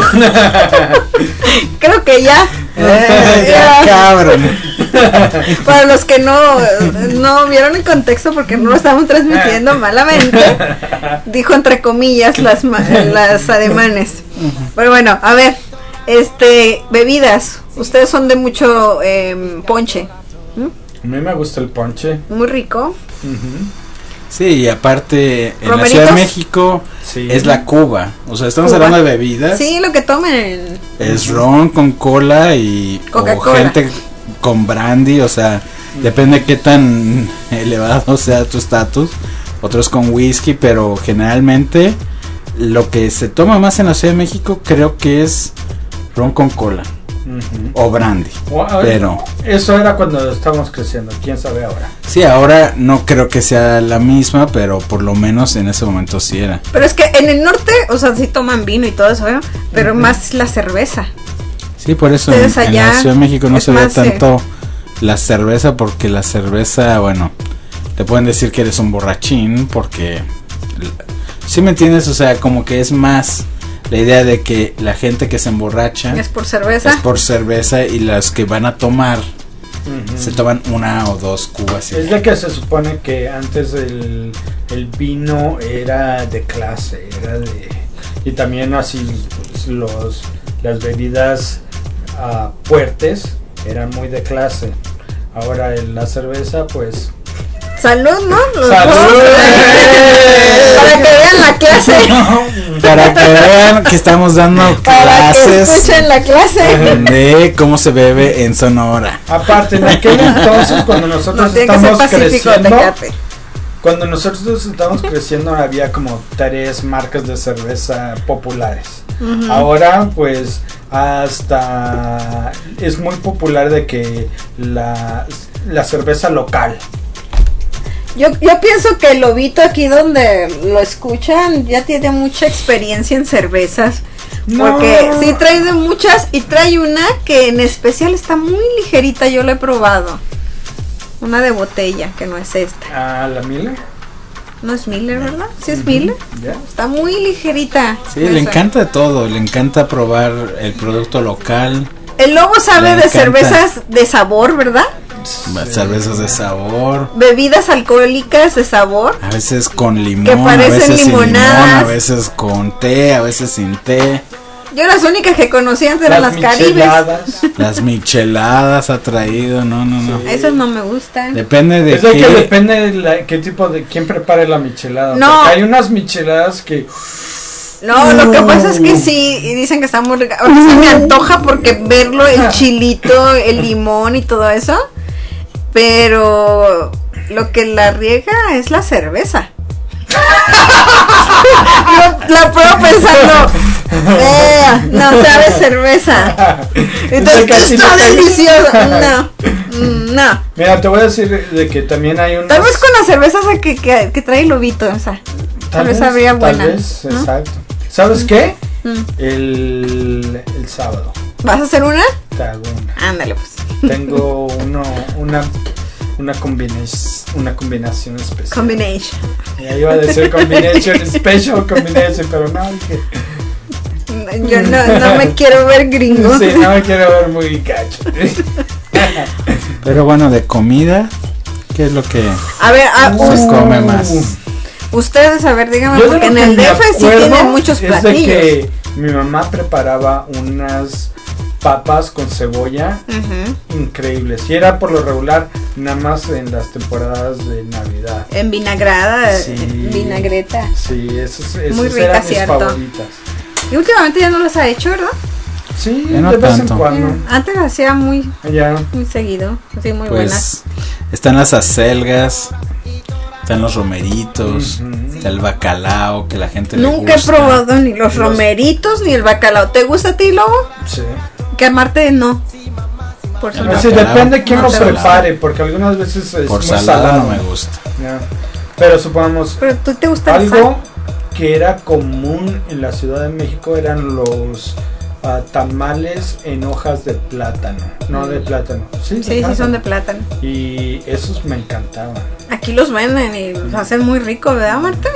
Creo que ya. Eh, ya, cabrón. Para los que no no vieron el contexto porque no lo estamos transmitiendo malamente, dijo entre comillas las las ademanes. Pero bueno, a ver, este bebidas, ustedes son de mucho eh, ponche. ¿Mm? A mí me gusta el ponche. Muy rico. Uh-huh. Sí, y aparte en ¿Romeritos? la Ciudad de México sí. Es la Cuba. O sea, estamos ¿Cuba? Hablando de bebidas. Sí, lo que tomen. Es ron con cola y Coca-Cola. O gente con brandy, o sea, mm. depende qué tan elevado sea tu estatus. Otros con whisky, pero generalmente lo que se toma más en la Ciudad de México creo que es ron con cola. Uh-huh. O brandy, wow, pero eso era cuando estábamos creciendo, quién sabe ahora. Sí, ahora no creo que sea la misma, pero por lo menos en ese momento sí era. Pero es que en el norte, o sea, sí toman vino y todo eso, ¿eh? Pero uh-huh. más la cerveza. Sí, por eso en, en la Ciudad de México no se ve tanto eh... la cerveza, porque la cerveza, bueno, te pueden decir que eres un borrachín, porque ¿sí me entiendes? O sea, como que es más la idea de que la gente que se emborracha es por cerveza, es por cerveza y las que van a tomar uh-huh. se toman una o dos cubas. Es de que se supone que antes el, el vino era de clase, era de y también así pues, los las bebidas uh, fuertes eran muy de clase. Ahora en la cerveza pues salud, ¿no? Los salud. Dos, eh, para que vean la clase. Para que vean que estamos dando para clases. Que escuchen la clase. De cómo se bebe en Sonora. Aparte, en aquel entonces, cuando nosotros no, estamos creciendo, Tecate. Cuando nosotros estábamos creciendo, había como tres marcas de cerveza populares. Uh-huh. Ahora, pues, hasta es muy popular de que la, la cerveza local. Yo, yo pienso que el Lobito aquí donde lo escuchan ya tiene mucha experiencia en cervezas. No. Porque sí trae de muchas y trae una que en especial está muy ligerita, yo la he probado. Una de botella, que no es esta. Ah, ¿la Miller? No es Miller, ¿verdad? Sí es uh-huh. Miller. Yeah. Está muy ligerita. Sí, le encanta todo, le encanta probar el producto local. El Lobo sabe de cervezas de sabor, ¿verdad? Sí. Cervezas de sabor, bebidas alcohólicas de sabor, a veces con limón, que parecen a veces limonadas, sin limón, a veces con té, a veces sin té. Yo las únicas que conocía antes eran las, las caribes. Las micheladas ha traído, no, no, no. Sí. Esas no me gustan. Depende de es de qué. Que depende de la, qué tipo de quién prepare la michelada. No. Porque hay unas micheladas que No, lo que pasa es que sí, y dicen que está muy rica. Ahora se me antoja porque verlo, el chilito, el limón y todo eso. Pero lo que la riega es la cerveza. Yo la pruebo pensando, Eh, no sabe cerveza. Entonces está delicioso. No, no. Mira, te voy a decir de que también hay un. Tal vez con la cerveza que, que, que trae lobito, o sea, tal, tal vez sabría buena. Tal vez, ¿no? Exacto. ¿Sabes mm. qué? Mm. El, el sábado. ¿Vas a hacer una? Te hago una. Ándale pues. Tengo uno, una, una, combinación, una combinación especial. Combination. Ya iba a decir combination, special combination, pero no, dije. Yo no, no me quiero ver gringo. Sí, no me quiero ver muy gacho. Pero bueno, de comida, ¿qué es lo que a ver, a, se uh, come más? Ustedes, a ver, díganme, Yo porque en el D F sí tienen muchos platillos. Es de que mi mamá preparaba unas papas con cebolla uh-huh. increíbles. Y era por lo regular nada más en las temporadas de Navidad. En vinagrada, sí, en vinagreta. Sí, esos, esos muy rica, eran mis cierto. favoritas. Y últimamente ya no las ha hecho, ¿verdad? Sí, ya no de vez tanto. en cuando. Eh, antes hacía muy, ya. muy seguido, así muy pues, buenas. Están las acelgas, están los romeritos, uh-huh. está el bacalao que la gente nunca le gusta. he probado ni los, los romeritos ni el bacalao. ¿Te gusta a ti, Lobo? Sí. Que a Marte no. Por no, sí, depende de quién no lo prepare, porque algunas veces es por muy salado, salado. No me gusta. Ya. Pero supongamos. Pero tú te gusta algo que era común en la Ciudad de México eran los uh, tamales en hojas de plátano, no de plátano. Sí, de sí, plátano. sí son de plátano. Y esos me encantaban. Aquí los venden y los hacen muy rico, ¿verdad, Marta?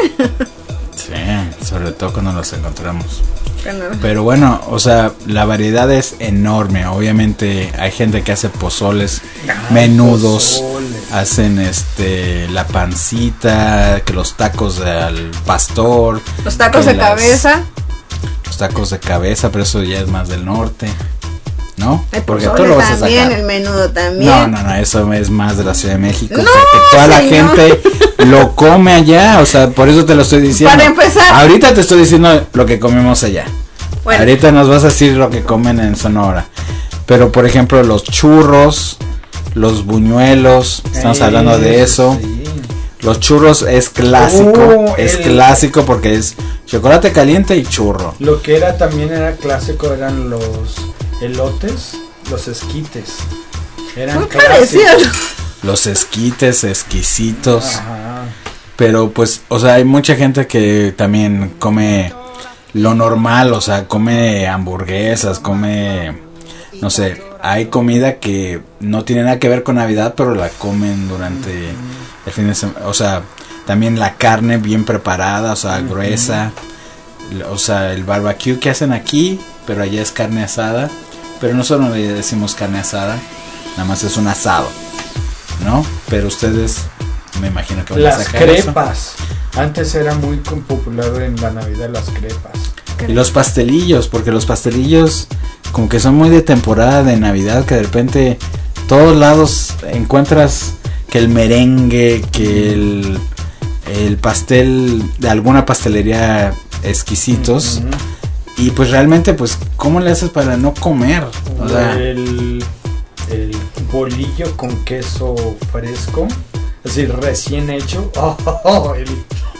Sí, sobre todo cuando los encontramos. Pero bueno, o sea, la variedad es enorme. Obviamente hay gente que hace pozoles, ah, menudos, pozole. Hacen este la pancita, que los tacos al pastor, los tacos de las, cabeza, los tacos de cabeza, pero eso ya es más del norte, ¿no? El Porque tú lo vas a sacar. El menudo también. No, no, no, eso es más de la Ciudad de México. No, porque toda la señor. gente lo come allá, o sea, por eso te lo estoy diciendo. Para empezar. Ahorita te estoy diciendo lo que comemos allá. Bueno. Ahorita nos vas a decir lo que comen en Sonora. Pero por ejemplo, los churros, los buñuelos, estamos Ey, hablando de eso. Sí. Los churros es clásico, oh, es el... clásico porque es chocolate caliente y churro. Lo que era también era clásico eran los elotes, los esquites. Eran muy parecidos. Los esquites exquisitos. Ajá. Pero pues, o sea, hay mucha gente que también come lo normal, o sea, come hamburguesas, come, no sé, hay comida que no tiene nada que ver con Navidad, pero la comen durante mm. el fin de semana, o sea, también la carne bien preparada, o sea, mm-hmm. gruesa, o sea, el barbecue que hacen aquí, pero allá es carne asada, pero nosotros no le decimos carne asada, nada más es un asado, ¿no? Pero ustedes, me imagino que van las a sacar crepas. Eso. Antes era muy popular en la Navidad las crepas. Y los pastelillos, porque los pastelillos como que son muy de temporada de Navidad, que de repente todos lados encuentras que el merengue, que el, el pastel de alguna pastelería exquisitos. Uh-huh. Y pues realmente, pues, ¿cómo le haces para no comer? O sea, el, el bolillo con queso fresco, es decir, recién hecho. Oh, oh, oh, el,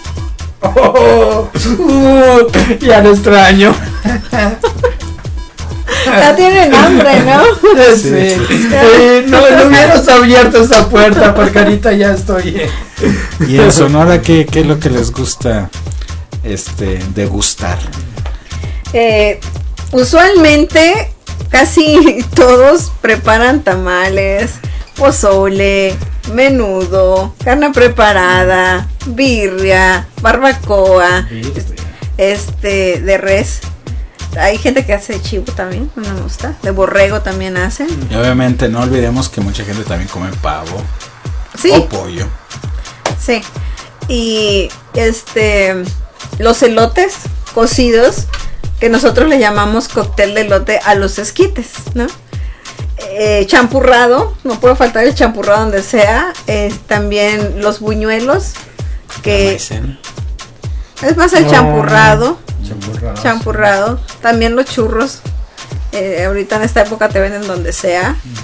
oh, uh, ya lo extraño. Ya tienen hambre, ¿no? Sí. Eh, no, no hubieras abierto esa puerta porque ahorita ya estoy. Eh. ¿Y en Sonora qué, qué es lo que les gusta este degustar? Eh, usualmente casi todos preparan tamales, pozole, menudo, carne preparada, birria, barbacoa, este de res. Hay gente que hace de chivo también, no me gusta. De borrego también hacen. Y obviamente no olvidemos que mucha gente también come pavo. Sí. O pollo. Sí. Y este los elotes cocidos, que nosotros le llamamos cóctel de elote a los esquites, ¿no? Eh, champurrado, no puede faltar el champurrado donde sea. Eh, también los buñuelos, que es más el no. champurrado. Champurrado. Champurrado. También los churros. Eh, ahorita en esta época te venden donde sea. Mm.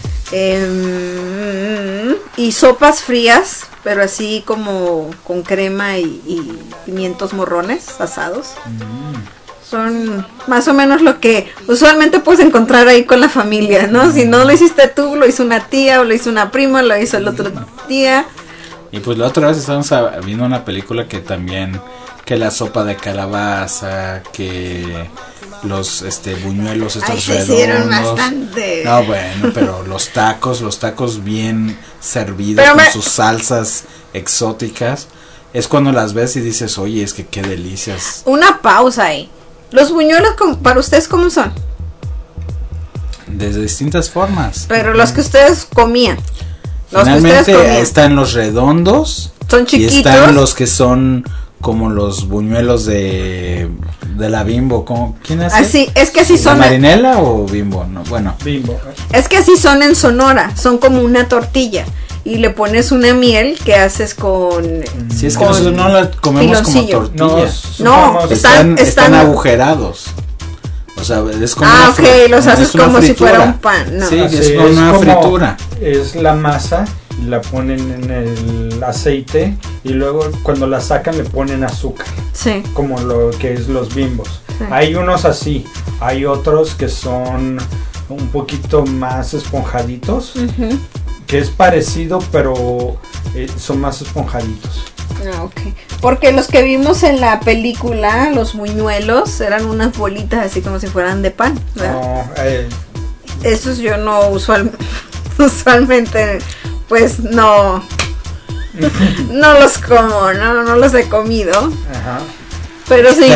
Eh, y sopas frías, pero así como con crema y, y pimientos morrones asados. Mm. son más o menos lo que usualmente puedes encontrar ahí con la familia, ¿no? Si no lo hiciste tú, lo hizo una tía, o lo hizo una prima, lo hizo el otro tía. Y pues la otra vez estábamos viendo una película que también, que la sopa de calabaza, que los este buñuelos estos Ay, se redondos. hicieron bastante. No, bueno, pero los tacos, los tacos bien servidos Pero con me- sus salsas exóticas, es cuando las ves y dices, oye, es que qué delicias. Una pausa ahí. Los buñuelos, ¿cómo- para ustedes, ¿cómo son? De distintas formas. Pero los que ustedes comían. Los que ustedes Finalmente comían. están los redondos. Son Y chiquitos. están los que son como los buñuelos de de la Bimbo. ¿Cómo? ¿Quién hace? Así, es que así ¿La son. Marinela o Bimbo? No, bueno. Bimbo. Es que así son en Sonora. Son como una tortilla. Y le pones una miel que haces con. Si es que con nosotros no la comemos como piloncillo. tortilla. No, No, somos- están- están, están están- agujerados. O sea, es como Ah, una ok, fri- los es haces una como si fritura. fuera un pan. No. Sí, Así es como una como- fritura. Es la masa, y la ponen en el aceite y luego cuando la sacan le ponen azúcar, Sí. como lo que es los Bimbos. Sí. Hay unos así, hay otros que son un poquito más esponjaditos, Ujú. que es parecido pero eh, son más esponjaditos. Ah, ok. Porque los que vimos en la película, los buñuelos, eran unas bolitas así como si fueran de pan, ¿verdad? No, eh, Esos yo no usual, usualmente, pues no, no los como, no, no los he comido, ajá. pero sí,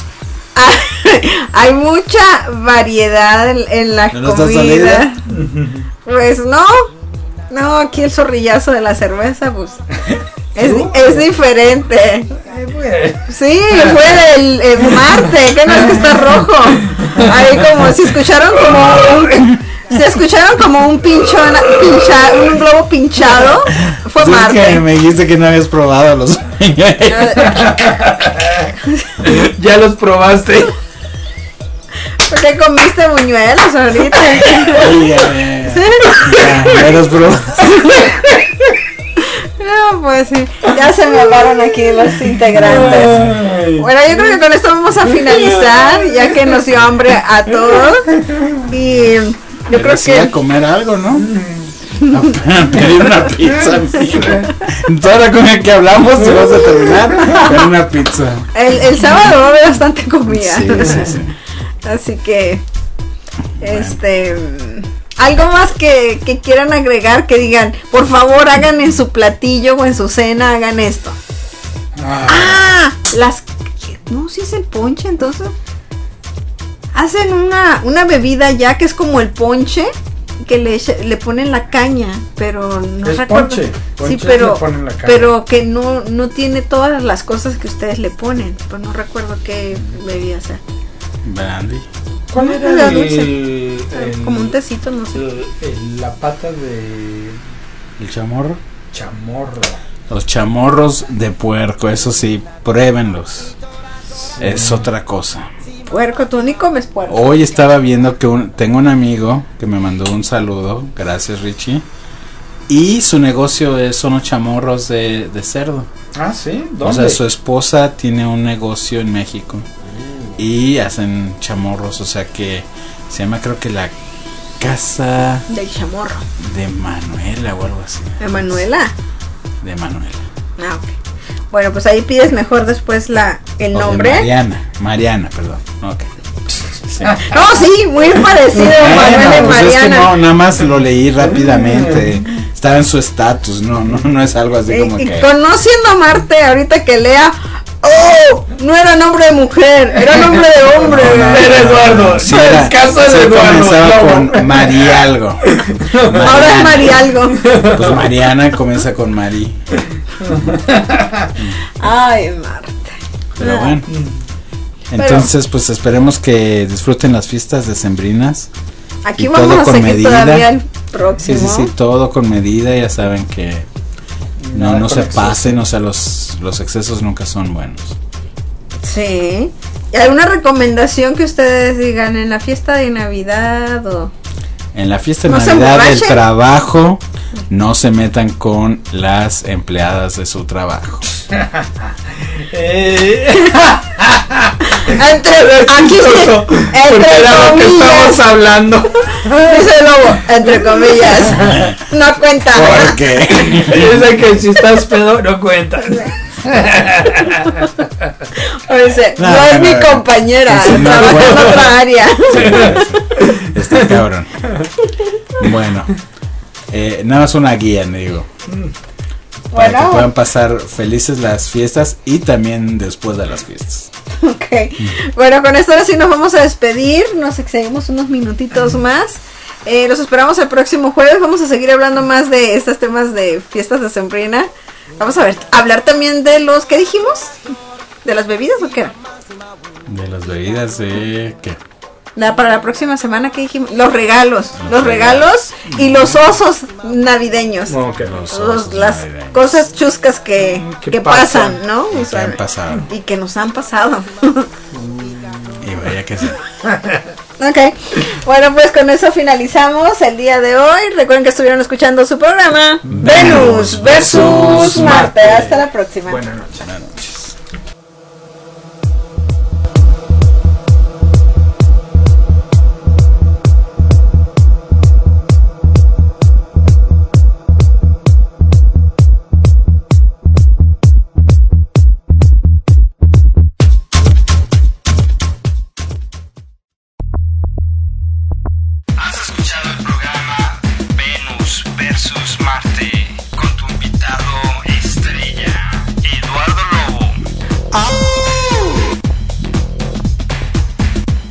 hay mucha variedad en, en la ¿No nos da comida. Pues no, no, aquí el zorrillazo de la cerveza, pues es, es diferente. Ay, güey. Sí, fue el, el Marte, que no es que está rojo. Ahí como si escucharon como un, si escucharon como un pinchón, pincha, un globo pinchado, fue Pues es que Marte. me dijiste que no habías probado los Ya los probaste. ¿Por qué comiste buñuelos ahorita? Oye, ya, ya los probaste. No, pues sí, ya se me hablaron aquí los integrantes. Bueno, yo creo que con esto vamos a finalizar, ya que nos dio hambre a todos. Y yo creo Sí, a que comer algo, ¿no? A pedir una pizza, amigo. En toda la comida que hablamos, si vas a terminar, pedir una pizza. el, el sábado va a haber bastante comida. Sí, sí, sí. Así que, este, algo más que, que quieran agregar, que digan, por favor hagan en su platillo o en su cena, hagan esto. Ah, las, no, si es el ponche, entonces. Hacen una, una bebida ya que es como el ponche, que le, echa- le ponen la caña, pero no Es recuerdo. ponche, ponche sí, pero, le ponen la caña. pero que no, no tiene todas las cosas que ustedes le ponen, pues no recuerdo qué bebida sea. Brandy. ¿Cuál No, era era el, dulce. el- Como un tecito, no sé. el- el- la pata de ¿El chamorro? chamorro? Los chamorros de puerco, eso sí, pruébenlos. Es otra cosa. Puerco, tú ni comes puerco. Hoy estaba viendo que un, tengo un amigo que me mandó un saludo, gracias Richie, y su negocio es, son los chamorros de, de cerdo. Ah, sí, ¿dónde? O sea, su esposa tiene un negocio en México y hacen chamorros, o sea que se llama, creo que la casa Del chamorro. de Manuela o algo así. Emanuela. De Manuela. Ah, ok. Bueno, pues ahí pides mejor después la el O de nombre. Mariana, Mariana, perdón. Ok. Sí. No, sí, muy parecido Bueno, Manuela y pues es que Mariana. no, nada más lo leí rápidamente. Estaba en su estatus, no, no, no es algo así Eh, como y que. conociendo a Marte, ahorita que lea, oh, no era nombre de mujer, era nombre de hombre. No, no, Era Eduardo. Sí, El era, caso de sí Eduardo, comenzaba no. con Mari algo. Ahora es Mari algo. Pues Mariana comienza con Mari. Ay, Marte. Pero bueno. Entonces, pues esperemos que disfruten las fiestas decembrinas. Aquí y vamos todo a con seguir medida. todavía el Sí, próximo. sí, sí, todo con medida. Ya saben que no, Nada no con se exceso. pasen, o sea, los, los excesos nunca son buenos. Sí. ¿Y alguna recomendación que ustedes digan en la fiesta de Navidad o En la fiesta de No se Navidad del emborrachen. Eh, Entre, aquí sí, entre era lo que comillas. estamos hablando. Dice el lobo, entre comillas. No cuenta. ¿Por qué? Dice que si estás pedo, no cuentas. O dice, no, No, es no, mi no. compañera, Sí, sí, no, trabaja en bueno. otra área. Está cabrón. Bueno, eh, nada más una guía, me digo. Para que Bueno. puedan pasar felices las fiestas y también después de las fiestas. Ok, bueno, con esto ahora sí nos vamos a despedir, nos excedimos unos minutitos más. Eh, los esperamos el próximo jueves, vamos a seguir hablando más de estos temas de fiestas de Sembrina. Vamos a ver, hablar también de los, ¿qué dijimos? ¿De las bebidas o qué era? De las bebidas, eh, ¿qué? La, para la próxima semana, ¿qué dijimos? Los regalos, los, Los regalos y los osos navideños. No, que Los Los- osos las navideños. cosas chuscas que, ¿Qué que pasan? pasan, ¿no? Que O sea, han pasado. y que nos han pasado. Y vaya que sí. Ok, bueno, pues con eso finalizamos el día de hoy. Recuerden que estuvieron escuchando su programa Venus versus Marte. Hasta la próxima. Buenas noches. Buenas noches.